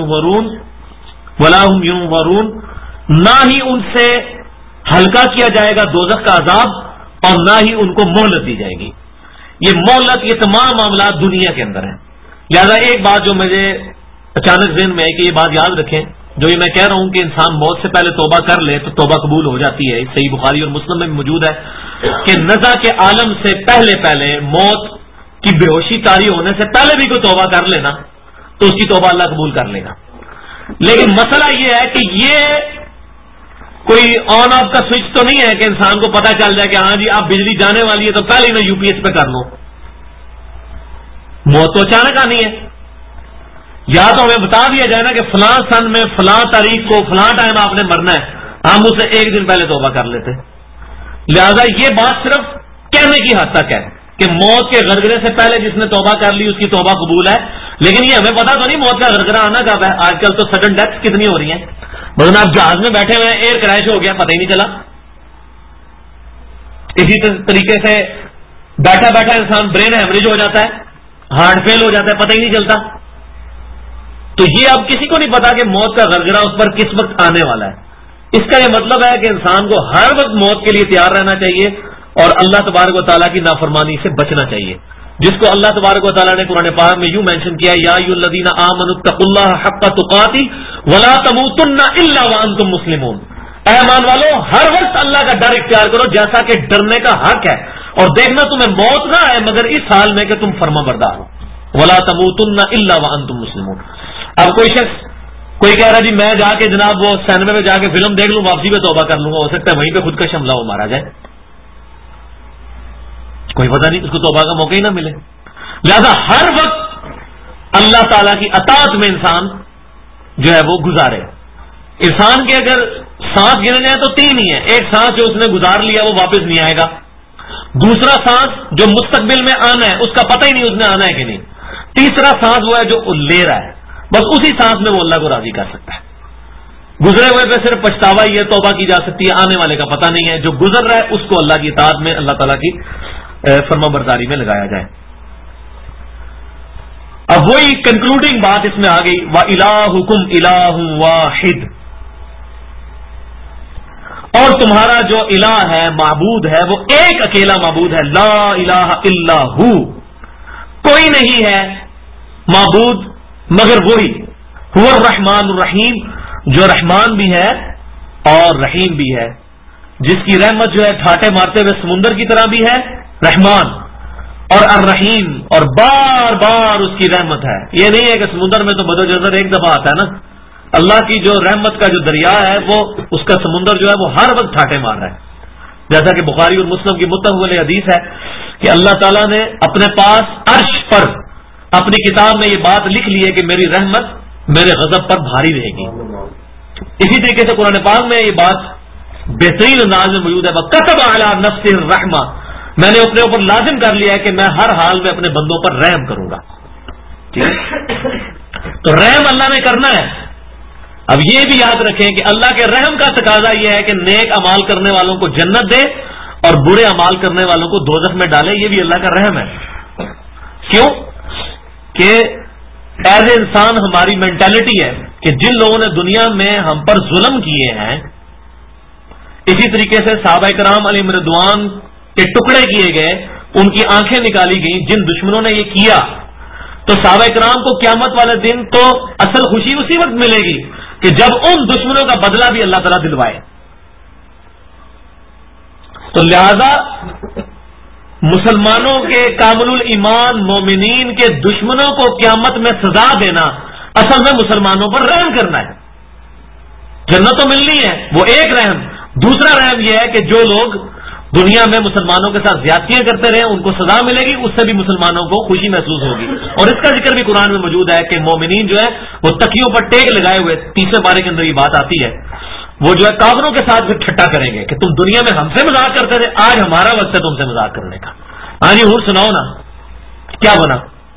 ینظرون، نہ ہی ان سے ہلکا کیا جائے گا دوزخ کا عذاب اور نہ ہی ان کو مہلت دی جائے گی. یہ مہلت، یہ تمام معاملات دنیا کے اندر ہیں. لہذا ایک بات جو مجھے اچانک ذہن میں ہے کہ یہ بات یاد رکھیں، جو یہ میں کہہ رہا ہوں کہ انسان موت سے پہلے توبہ کر لے تو توبہ قبول ہو جاتی ہے. صحیح بخاری اور مسلم میں بھی موجود ہے کہ نزع کے عالم سے پہلے موت کی بے ہوشی طاری ہونے سے پہلے بھی کوئی توبہ کر لینا تو اس کی توبہ اللہ قبول کر لے گا. لیکن مسئلہ یہ ہے کہ یہ کوئی آن آف کا سوئچ تو نہیں ہے کہ انسان کو پتا چل جائے کہ ہاں جی اب بجلی جانے والی ہے تو پہلے میں یو پی ایس پہ کر لوں. موت تو اچانک آنی ہے. یا تو ہمیں بتا دیا جائے نا کہ فلاں سن میں فلاں تاریخ کو فلاں ٹائم آپ نے مرنا ہے، ہم اسے ایک دن پہلے توبہ کر لیتے. لہذا یہ بات صرف کہنے کی حد تک ہے کہ موت کے غرغرے سے پہلے جس نے توبہ کر لی اس کی توبہ قبول ہے. لیکن یہ ہمیں پتا تو نہیں موت کا غرغرہ آنا کب ہے. آج کل تو سڈن ڈیتھ کتنی ہو رہی ہیں. مثلا آپ جہاز میں بیٹھے ہوئے ایئر کریش ہو گیا، پتہ ہی نہیں چلا. اسی طریقے سے بیٹھا بیٹھا انسان برین ہیمریج ہو جاتا ہے، ہارٹ فیل ہو جاتا ہے، پتہ ہی نہیں چلتا. تو یہ اب کسی کو نہیں پتا کہ موت کا غرغرہ اس پر کس وقت آنے والا ہے. اس کا یہ مطلب ہے کہ انسان کو ہر وقت موت کے لیے تیار رہنا چاہیے اور اللہ تبارک و تعالیٰ کی نافرمانی سے بچنا چاہیے، جس کو اللہ تبارک و تعالیٰ نے قرآن پاک میں یوں مینشن کیا، یا ایھا الذین آمنوا اتقوا اللہ حق تقاتہ ولا تموتن الا وانتم مسلمون. اے ایمان والو، ہر وقت اللہ کا ڈر اختیار کرو جیسا کہ ڈرنے کا حق ہے، اور دیکھنا تمہیں موت نہ آئے مگر اس حال میں کہ تم فرما بردار ہو. ولا تموتن الا وانتم مسلمون. اب کوئی شخص کوئی کہہ رہا جی میں جا کے جناب وہ سینما میں جا کے فلم دیکھ لوں، واپسی پہ توبہ کر لوں گا، ہو سکتا ہے وہیں پہ خود کا حملہ ہو مارا جائے، کوئی پتہ نہیں، اس کو توبہ کا موقع ہی نہ ملے. لہذا ہر وقت اللہ تعالیٰ کی اطاعت میں انسان جو ہے وہ گزارے. انسان کے اگر سانس گنے جائے تو تین ہی ہے. ایک سانس جو اس نے گزار لیا وہ واپس نہیں آئے گا، دوسرا سانس جو مستقبل میں آنا ہے اس کا پتہ ہی نہیں اس نے آنا ہے کہ نہیں، تیسرا سانس وہ ہے جو لے رہا ہے، بس اسی سانس میں وہ اللہ کو راضی کر سکتا ہے. گزرے ہوئے پہ صرف پچھتاوا ہی ہے، توبہ کی جا سکتی ہے، آنے والے کا پتہ نہیں ہے. جو گزر رہا ہے اس کو اللہ کی اطاعت میں، اللہ تعالیٰ کی فرما برداری میں لگایا جائے. اب وہی کنکلوڈنگ بات اس میں آ گئی، وَإِلَٰهُكُمْ إِلَٰهٌ وَاحِدٌ، اور تمہارا جو الہ ہے، معبود ہے، وہ ایک اکیلا معبود ہے، لا الہ الا ہو، کوئی نہیں ہے معبود مگر وہی، هو الرحمن الرحیم، جو رحمان بھی ہے اور رحیم بھی ہے، جس کی رحمت جو ہے ٹھاٹے مارتے ہوئے سمندر کی طرح بھی ہے رحمان، اور الرحیم، اور بار بار اس کی رحمت ہے۔ یہ نہیں ہے کہ سمندر میں تو بدوجزر ایک دفعہ آتا ہے نا، اللہ کی جو رحمت کا جو دریا ہے وہ اس کا سمندر جو ہے وہ ہر وقت ٹھاٹے مار رہا ہے، جیسا کہ بخاری اور مسلم کی متفق علیہ حدیث ہے کہ اللہ تعالیٰ نے اپنے پاس عرش پر اپنی کتاب میں یہ بات لکھ لی ہے کہ میری رحمت میرے غضب پر بھاری رہے گی۔ اسی طریقے سے قرآن پاک میں یہ بات بہترین انداز میں موجود ہے، وَكَتَبَ عَلَى نَفْسِهِ الرَّحْمَةَ، میں نے اپنے اوپر لازم کر لیا ہے کہ میں ہر حال میں اپنے بندوں پر رحم کروں گا۔ تو رحم اللہ نے کرنا ہے۔ اب یہ بھی یاد رکھیں کہ اللہ کے رحم کا تقاضا یہ ہے کہ نیک امال کرنے والوں کو جنت دے اور برے امال کرنے والوں کو دوزخ میں ڈالے، یہ بھی اللہ کا رحم ہے۔ کیوں کہ ایز اے انسان ہماری مینٹالٹی ہے کہ جن لوگوں نے دنیا میں ہم پر ظلم کیے ہیں، اسی طریقے سے صحابہ کرام علیہم رضوان کے ٹکڑے کیے گئے، ان کی آنکھیں نکالی گئیں، جن دشمنوں نے یہ کیا، تو صحابہ کرام کو قیامت والے دن تو اصل خوشی اسی وقت ملے گی کہ جب ان دشمنوں کا بدلہ بھی اللہ تعالیٰ دلوائے۔ تو لہذا مسلمانوں کے کامل الایمان مومنین کے دشمنوں کو قیامت میں سزا دینا اصل میں مسلمانوں پر رحم کرنا ہے۔ جنت تو ملنی ہے، وہ ایک رحم۔ دوسرا رحم یہ ہے کہ جو لوگ دنیا میں مسلمانوں کے ساتھ زیادتیاں کرتے رہے ان کو سزا ملے گی، اس سے بھی مسلمانوں کو خوشی محسوس ہوگی۔ اور اس کا ذکر بھی قرآن میں موجود ہے کہ مومنین جو ہے وہ تکیوں پر ٹیک لگائے ہوئے، تیسرے پارے کے اندر یہ بات آتی ہے، وہ جو ہے کافروں کے ساتھ پھر ٹھٹا کریں گے کہ تم دنیا میں ہم سے مذاق کرتے تھے، آج ہمارا وقت ہے تم سے مذاق کرنے کا۔ ہاں جی ہوں سناؤ نا کیا بنا۔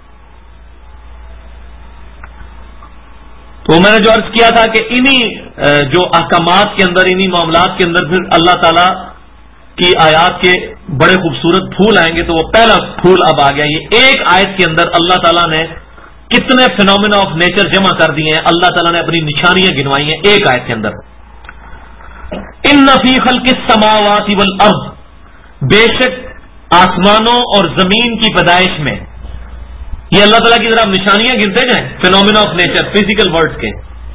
تو میں نے جو عرض کیا تھا کہ انہی جو احکامات کے اندر، انہی معاملات کے اندر پھر اللہ تعالی کی آیات کے بڑے خوبصورت پھول آئیں گے۔ تو وہ پہلا پھول اب آ گیا، یہ ایک آیت کے اندر اللہ تعالیٰ نے کتنے فینومینا آف نیچر جمع کر دیے ہیں، اللہ تعالیٰ نے اپنی نشانیاں گنوائی ہیں ایک آیت کے اندر۔ ان فی خلق السماوات والارض، بے شک آسمانوں اور زمین کی پیدائش میں، یہ اللہ تعالیٰ کی ذرا نشانیاں گنتے جائیں، phenomena of nature, physical world کے۔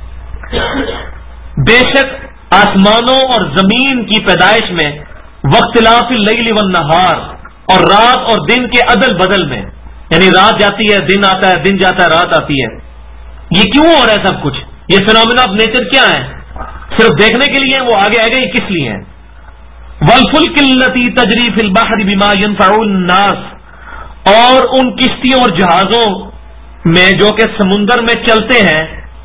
بے شک آسمانوں اور زمین کی پیدائش میں، واختلاف اللیل والنہار، اور رات اور دن کے عدل بدل میں، یعنی رات جاتی ہے دن آتا ہے، دن جاتا ہے رات آتی ہے، یہ کیوں ہو رہا ہے سب کچھ؟ یہ فینومینا آف نیچر کیا ہے؟ صرف دیکھنے کے لیے وہ آگے آئے گا، یہ کس لیے ہے؟ والفلک التی تجری فی البحر بما ينفع الناس، اور ان کشتیوں اور جہازوں میں جو کہ سمندر میں چلتے ہیں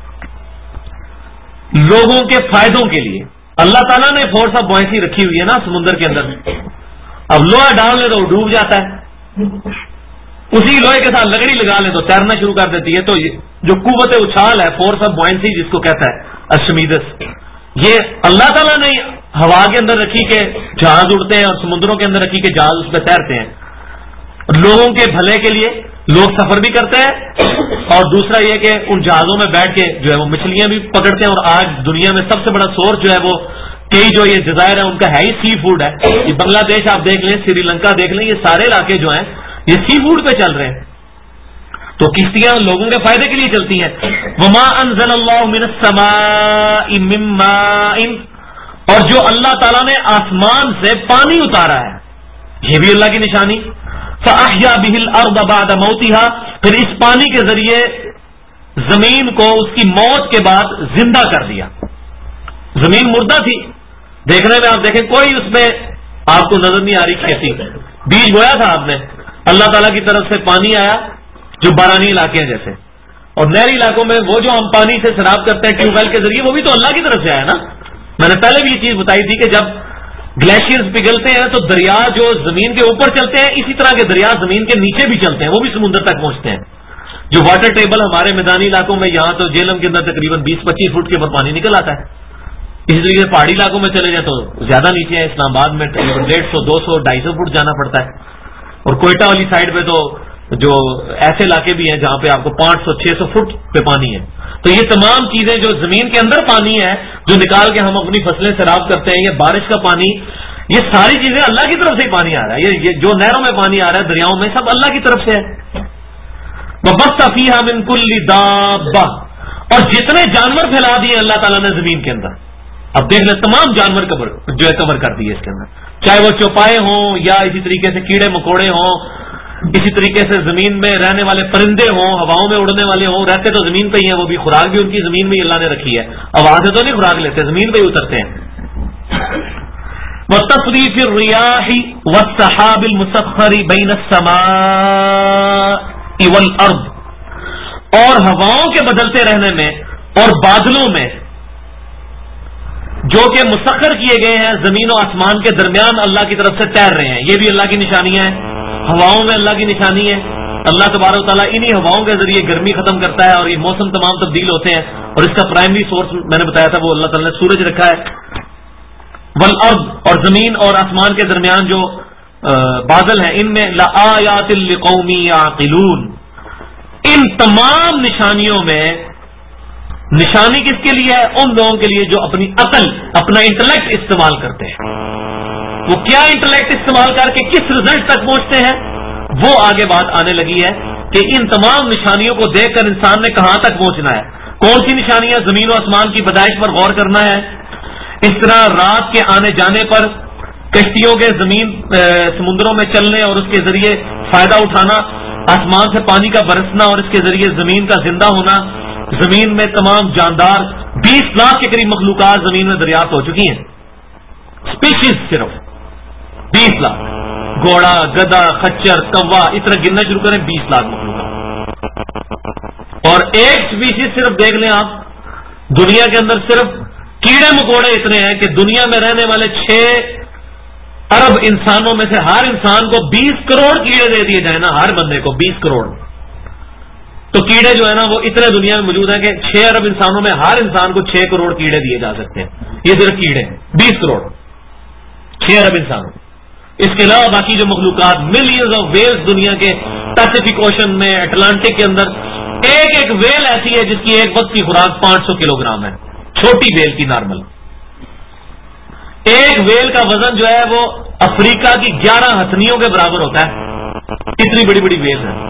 لوگوں کے فائدوں کے لیے۔ اللہ تعالیٰ نے فورس آف بوئنسی رکھی ہوئی ہے نا سمندر کے اندر، اب لوہا ڈال لے تو وہ ڈوب جاتا ہے، اسی لوہے کے ساتھ لکڑی لگا لے تو تیرنا شروع کر دیتی ہے۔ تو جو قوت اچھال ہے، فورس آف بوئنسی جس کو کہتا ہے ارشمیدس، یہ اللہ تعالیٰ نے ہوا کے اندر رکھی کہ جہاز اڑتے ہیں اور سمندروں کے اندر رکھی کہ جہاز اس پہ تیرتے ہیں، لوگوں کے بھلے کے لیے لوگ سفر بھی کرتے ہیں، اور دوسرا یہ کہ ان جہازوں میں بیٹھ کے جو ہے وہ مچھلیاں بھی پکڑتے ہیں۔ اور آج دنیا میں سب سے بڑا سورس جو ہے وہ کئی جو یہ جزائر ہے ان کا ہے ہی سی فوڈ ہے۔ یہ بنگلہ دیش آپ دیکھ لیں، سری لنکا دیکھ لیں، یہ سارے علاقے جو ہیں یہ سی فوڈ پہ چل رہے ہیں۔ تو کشتیاں لوگوں کے فائدے کے لیے چلتی ہیں۔ وما انزل اللہ من السماء من ماء، اور جو اللہ تعالیٰ نے آسمان سے پانی اتارا ہے، یہ بھی اللہ کی نشانی۔ فاحیا به الارض بعد موتها، پھر اس پانی کے ذریعے زمین کو اس کی موت کے بعد زندہ کر دیا۔ زمین مردہ تھی، دیکھنے میں آپ دیکھیں کوئی اس میں آپ کو نظر نہیں آ رہی کھیتی، بیج بویا تھا آپ نے، اللہ تعالیٰ کی طرف سے پانی آیا جو بارانی علاقے ہیں جیسے، اور نہری علاقوں میں وہ جو ہم پانی سے سیراب کرتے ہیں ٹیوب ویل کے ذریعے، وہ بھی تو اللہ کی طرف سے آیا نا۔ میں نے پہلے بھی یہ چیز بتائی تھی کہ جب گلیشیئرز پگھلتے ہیں تو دریا جو زمین کے اوپر چلتے ہیں، اسی طرح کے دریا زمین کے نیچے بھی چلتے ہیں، وہ بھی سمندر تک پہنچتے ہیں۔ جو واٹر ٹیبل ہمارے میدانی علاقوں میں، یہاں تو جیلم کے اندر تقریباً 20-25 فٹ کے اوپر پانی نکل آتا ہے، اسی طریقے سے پہاڑی علاقوں میں چلے جائیں تو زیادہ نیچے ہیں، اسلام آباد میں تقریباً 150, 200, 250 فٹ جانا پڑتا ہے، اور کوئٹہ والی سائڈ پہ تو جو ایسے علاقے بھی ہیں جہاں پہ آپ کو 500-600 فٹ پہ پانی ہے. تو یہ تمام چیزیں جو زمین کے اندر پانی ہے جو نکال کے ہم اپنی فصلیں سیراب کرتے ہیں، یہ بارش کا پانی، یہ ساری چیزیں اللہ کی طرف سے ہی پانی آ رہا ہے. یہ جو نہروں میں پانی آ رہا ہے، دریاؤں میں، سب اللہ کی طرف سے ہے. وَبَثَّ فِيهَا مِن كُلِّ دَابَّةٍ، اور جتنے جانور پھیلا دیے اللہ تعالیٰ نے زمین کے اندر. اب دیکھ لیں تمام جانور جو ہے کور کر دیے اس کے اندر، چاہے وہ چوپائے ہوں یا اسی طریقے سے کیڑے مکوڑے ہوں، اسی طریقے سے زمین میں رہنے والے پرندے ہوں، ہواؤں میں اڑنے والے ہوں، رہتے تو زمین پہ ہی ہیں، وہ بھی خوراک بھی ان کی زمین میں ہی اللہ نے رکھی ہے. ہوا سے تو نہیں خوراک لیتے، زمین پہ ہی اترتے ہیں. وَتَصْرِيفِ الرِّيَاحِ وَالسَّحَابِ الْمُسَخَّرِ بَيْنَ السَّمَاءِ وَالْأَرْضِ، اور ہواؤں کے بدلتے رہنے میں اور بادلوں میں جو کہ مسخر کیے گئے ہیں زمین و آسمان کے درمیان اللہ کی طرف سے تیر رہے ہیں، یہ بھی اللہ کی نشانیاں ہیں. ہواؤں میں اللہ کی نشانی ہے، اللہ تبارک و تعالیٰ انہی ہواؤں کے ذریعے گرمی ختم کرتا ہے اور یہ موسم تمام تبدیل ہوتے ہیں، اور اس کا پرائمری سورس میں نے بتایا تھا وہ اللہ تعالیٰ نے سورج رکھا ہے. والارض، اور زمین اور آسمان کے درمیان جو بادل ہیں، ان میں لآیات لقوم یعقلون، ان تمام نشانیوں میں نشانی کس کے لیے ہے؟ ان لوگوں کے لیے جو اپنی عقل، اپنا انٹلیکٹ استعمال کرتے ہیں. وہ کیا انٹلیکٹ استعمال کر کے کس رزلٹ تک پہنچتے ہیں، وہ آگے بات آنے لگی ہے کہ ان تمام نشانیوں کو دیکھ کر انسان نے کہاں تک پہنچنا ہے. کون سی نشانیاں؟ زمین و آسمان کی پیدائش پر غور کرنا ہے، اس طرح رات کے آنے جانے پر، کشتیوں کے زمین سمندروں میں چلنے اور اس کے ذریعے فائدہ اٹھانا، آسمان سے پانی کا برسنا اور اس کے ذریعے زمین کا زندہ ہونا. زمین میں تمام جاندار 20 لاکھ کے قریب مخلوقات زمین میں دریافت ہو چکی ہیں، اسپیشیز صرف 20 لاکھ، گھوڑا، گدھا، خچر، کوا، اس طرح گننا شروع کریں 20 لاکھ مخلوقات. اور ایک اسپیشیز صرف دیکھ لیں آپ، دنیا کے اندر صرف کیڑے مکوڑے اتنے ہیں کہ دنیا میں رہنے والے 6 ارب انسانوں میں سے ہر انسان کو 20 کروڑ کیڑے دے دیے جائیں نا، ہر بندے کو 20 کروڑ، تو کیڑے جو ہے نا وہ اتنے دنیا میں موجود ہیں کہ 6 ارب انسانوں میں ہر انسان کو 6 کروڑ کیڑے دیے جا سکتے ہیں. یہ صرف کیڑے ہیں 20 کروڑ، 6 ارب انسانوں. اس کے علاوہ باقی جو مخلوقات، ملینز آف ویلز دنیا کے پیسفک اوشن میں، اٹلانٹک کے اندر، ایک ویل ایسی ہے جس کی ایک وقت کی خوراک 500 کلو گرام ہے، چھوٹی ویل کی نارمل. ایک ویل کا وزن جو ہے وہ افریقہ کی 11 ہتھنیوں کے برابر ہوتا ہے، اتنی بڑی بڑی ویل ہے.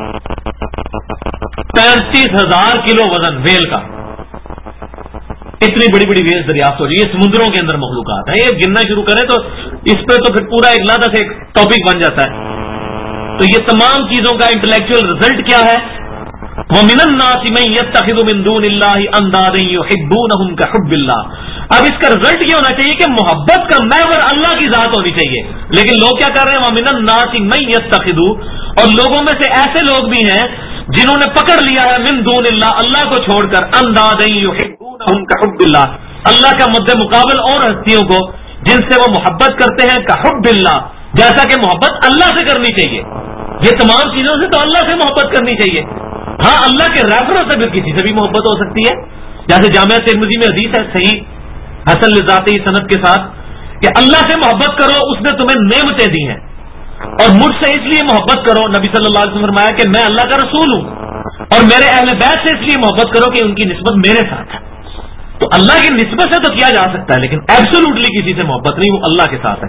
35,000 کلو وزن ویل کا، اتنی بڑی بڑی ویل دریافت ہو رہی ہے. یہ سمندروں کے اندر مخلوقات ہیں. یہ گننا شروع کریں تو اس پہ تو پھر پورا ایک علیحدہ سے ایک ٹاپک بن جاتا ہے. تو یہ تمام چیزوں کا انٹلیکچوئل رزلٹ کیا ہے؟ وَمِنَ النَّاسِ مَن يَتَّخِذُ مِن دُونِ اللَّهِ أَندَادًا يُحِبُّونَهُمْ كَحُبِّ اللَّهِ. اب اس کا رزلٹ یہ ہونا چاہیے کہ محبت کا محور اللہ کی ذات ہونی چاہیے، لیکن لوگ کیا کر رہے ہیں؟ وَمِنَ النَّاسِ مَن يَتَّخِذُ، اور لوگوں میں سے ایسے لوگ بھی ہیں جنہوں نے پکڑ لیا ہے من دون اللہ، اللہ کو چھوڑ کر، اندادا یحبونہم کحب اللہ، اللہ کا مد مقابل اور ہستیوں کو جن سے وہ محبت کرتے ہیں، کحب اللہ، جیسا کہ محبت اللہ سے کرنی چاہیے. یہ تمام چیزوں سے تو اللہ سے محبت کرنی چاہیے. ہاں اللہ کے ریفرنس سے پھر کسی سے بھی محبت ہو سکتی ہے، جیسے جامعہ ترمذی میں حدیث ہے صحیح حسن لذاتی سند کے ساتھ کہ اللہ سے محبت کرو، اس نے تمہیں نعمتیں دی ہیں، اور مجھ سے اس لیے محبت کرو، نبی صلی اللہ علیہ وسلم نے فرمایا کہ میں اللہ کا رسول ہوں، اور میرے اہل بیت سے اس لیے محبت کرو کہ ان کی نسبت میرے ساتھ ہے. تو اللہ کی نسبت سے تو کیا جا سکتا ہے، لیکن ایبسولوٹلی کسی سے محبت نہیں، وہ اللہ کے ساتھ ہے.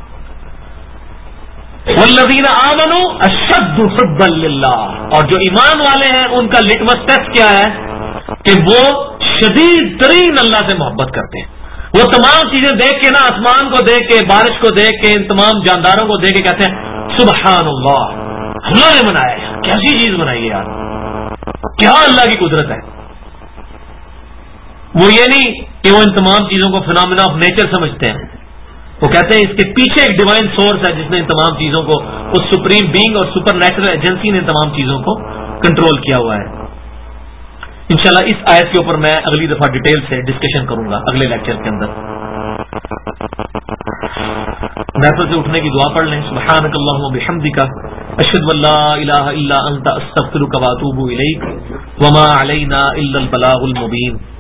والذین آمنوا اشد حبا للہ، اور جو ایمان والے ہیں ان کا لٹمس ٹیسٹ کیا ہے کہ وہ شدید ترین اللہ سے محبت کرتے ہیں. وہ تمام چیزیں دیکھ کے نا، آسمان کو دیکھ کے، بارش کو دیکھ کے، ان تمام جانداروں کو دیکھ کے کہتے ہیں سبحان اللہ، اللہ نے بنایا ہے، کیسی چیز بنائی ہے یار، کیا اللہ کی قدرت ہے. وہ یہ نہیں کہ وہ ان تمام چیزوں کو فینامنا آف نیچر سمجھتے ہیں، وہ کہتے ہیں اس کے پیچھے ایک ڈیوائن سورس ہے جس نے ان تمام چیزوں کو، اس سپریم بینگ اور سپر نیچرل ایجنسی نے ان تمام چیزوں کو کنٹرول کیا ہوا ہے. انشاءاللہ اس آیت کے اوپر میں اگلی دفعہ ڈیٹیل سے ڈسکشن کروں گا اگلے لیکچر کے اندر. محفل سے اٹھنے کی دعا پڑھ لیں. سبحانک اللہم و بحمدک، اشہد ان لا الہ الا انت، استغفرک و اتوب الیک، وما علینا الا البلاغ المبین.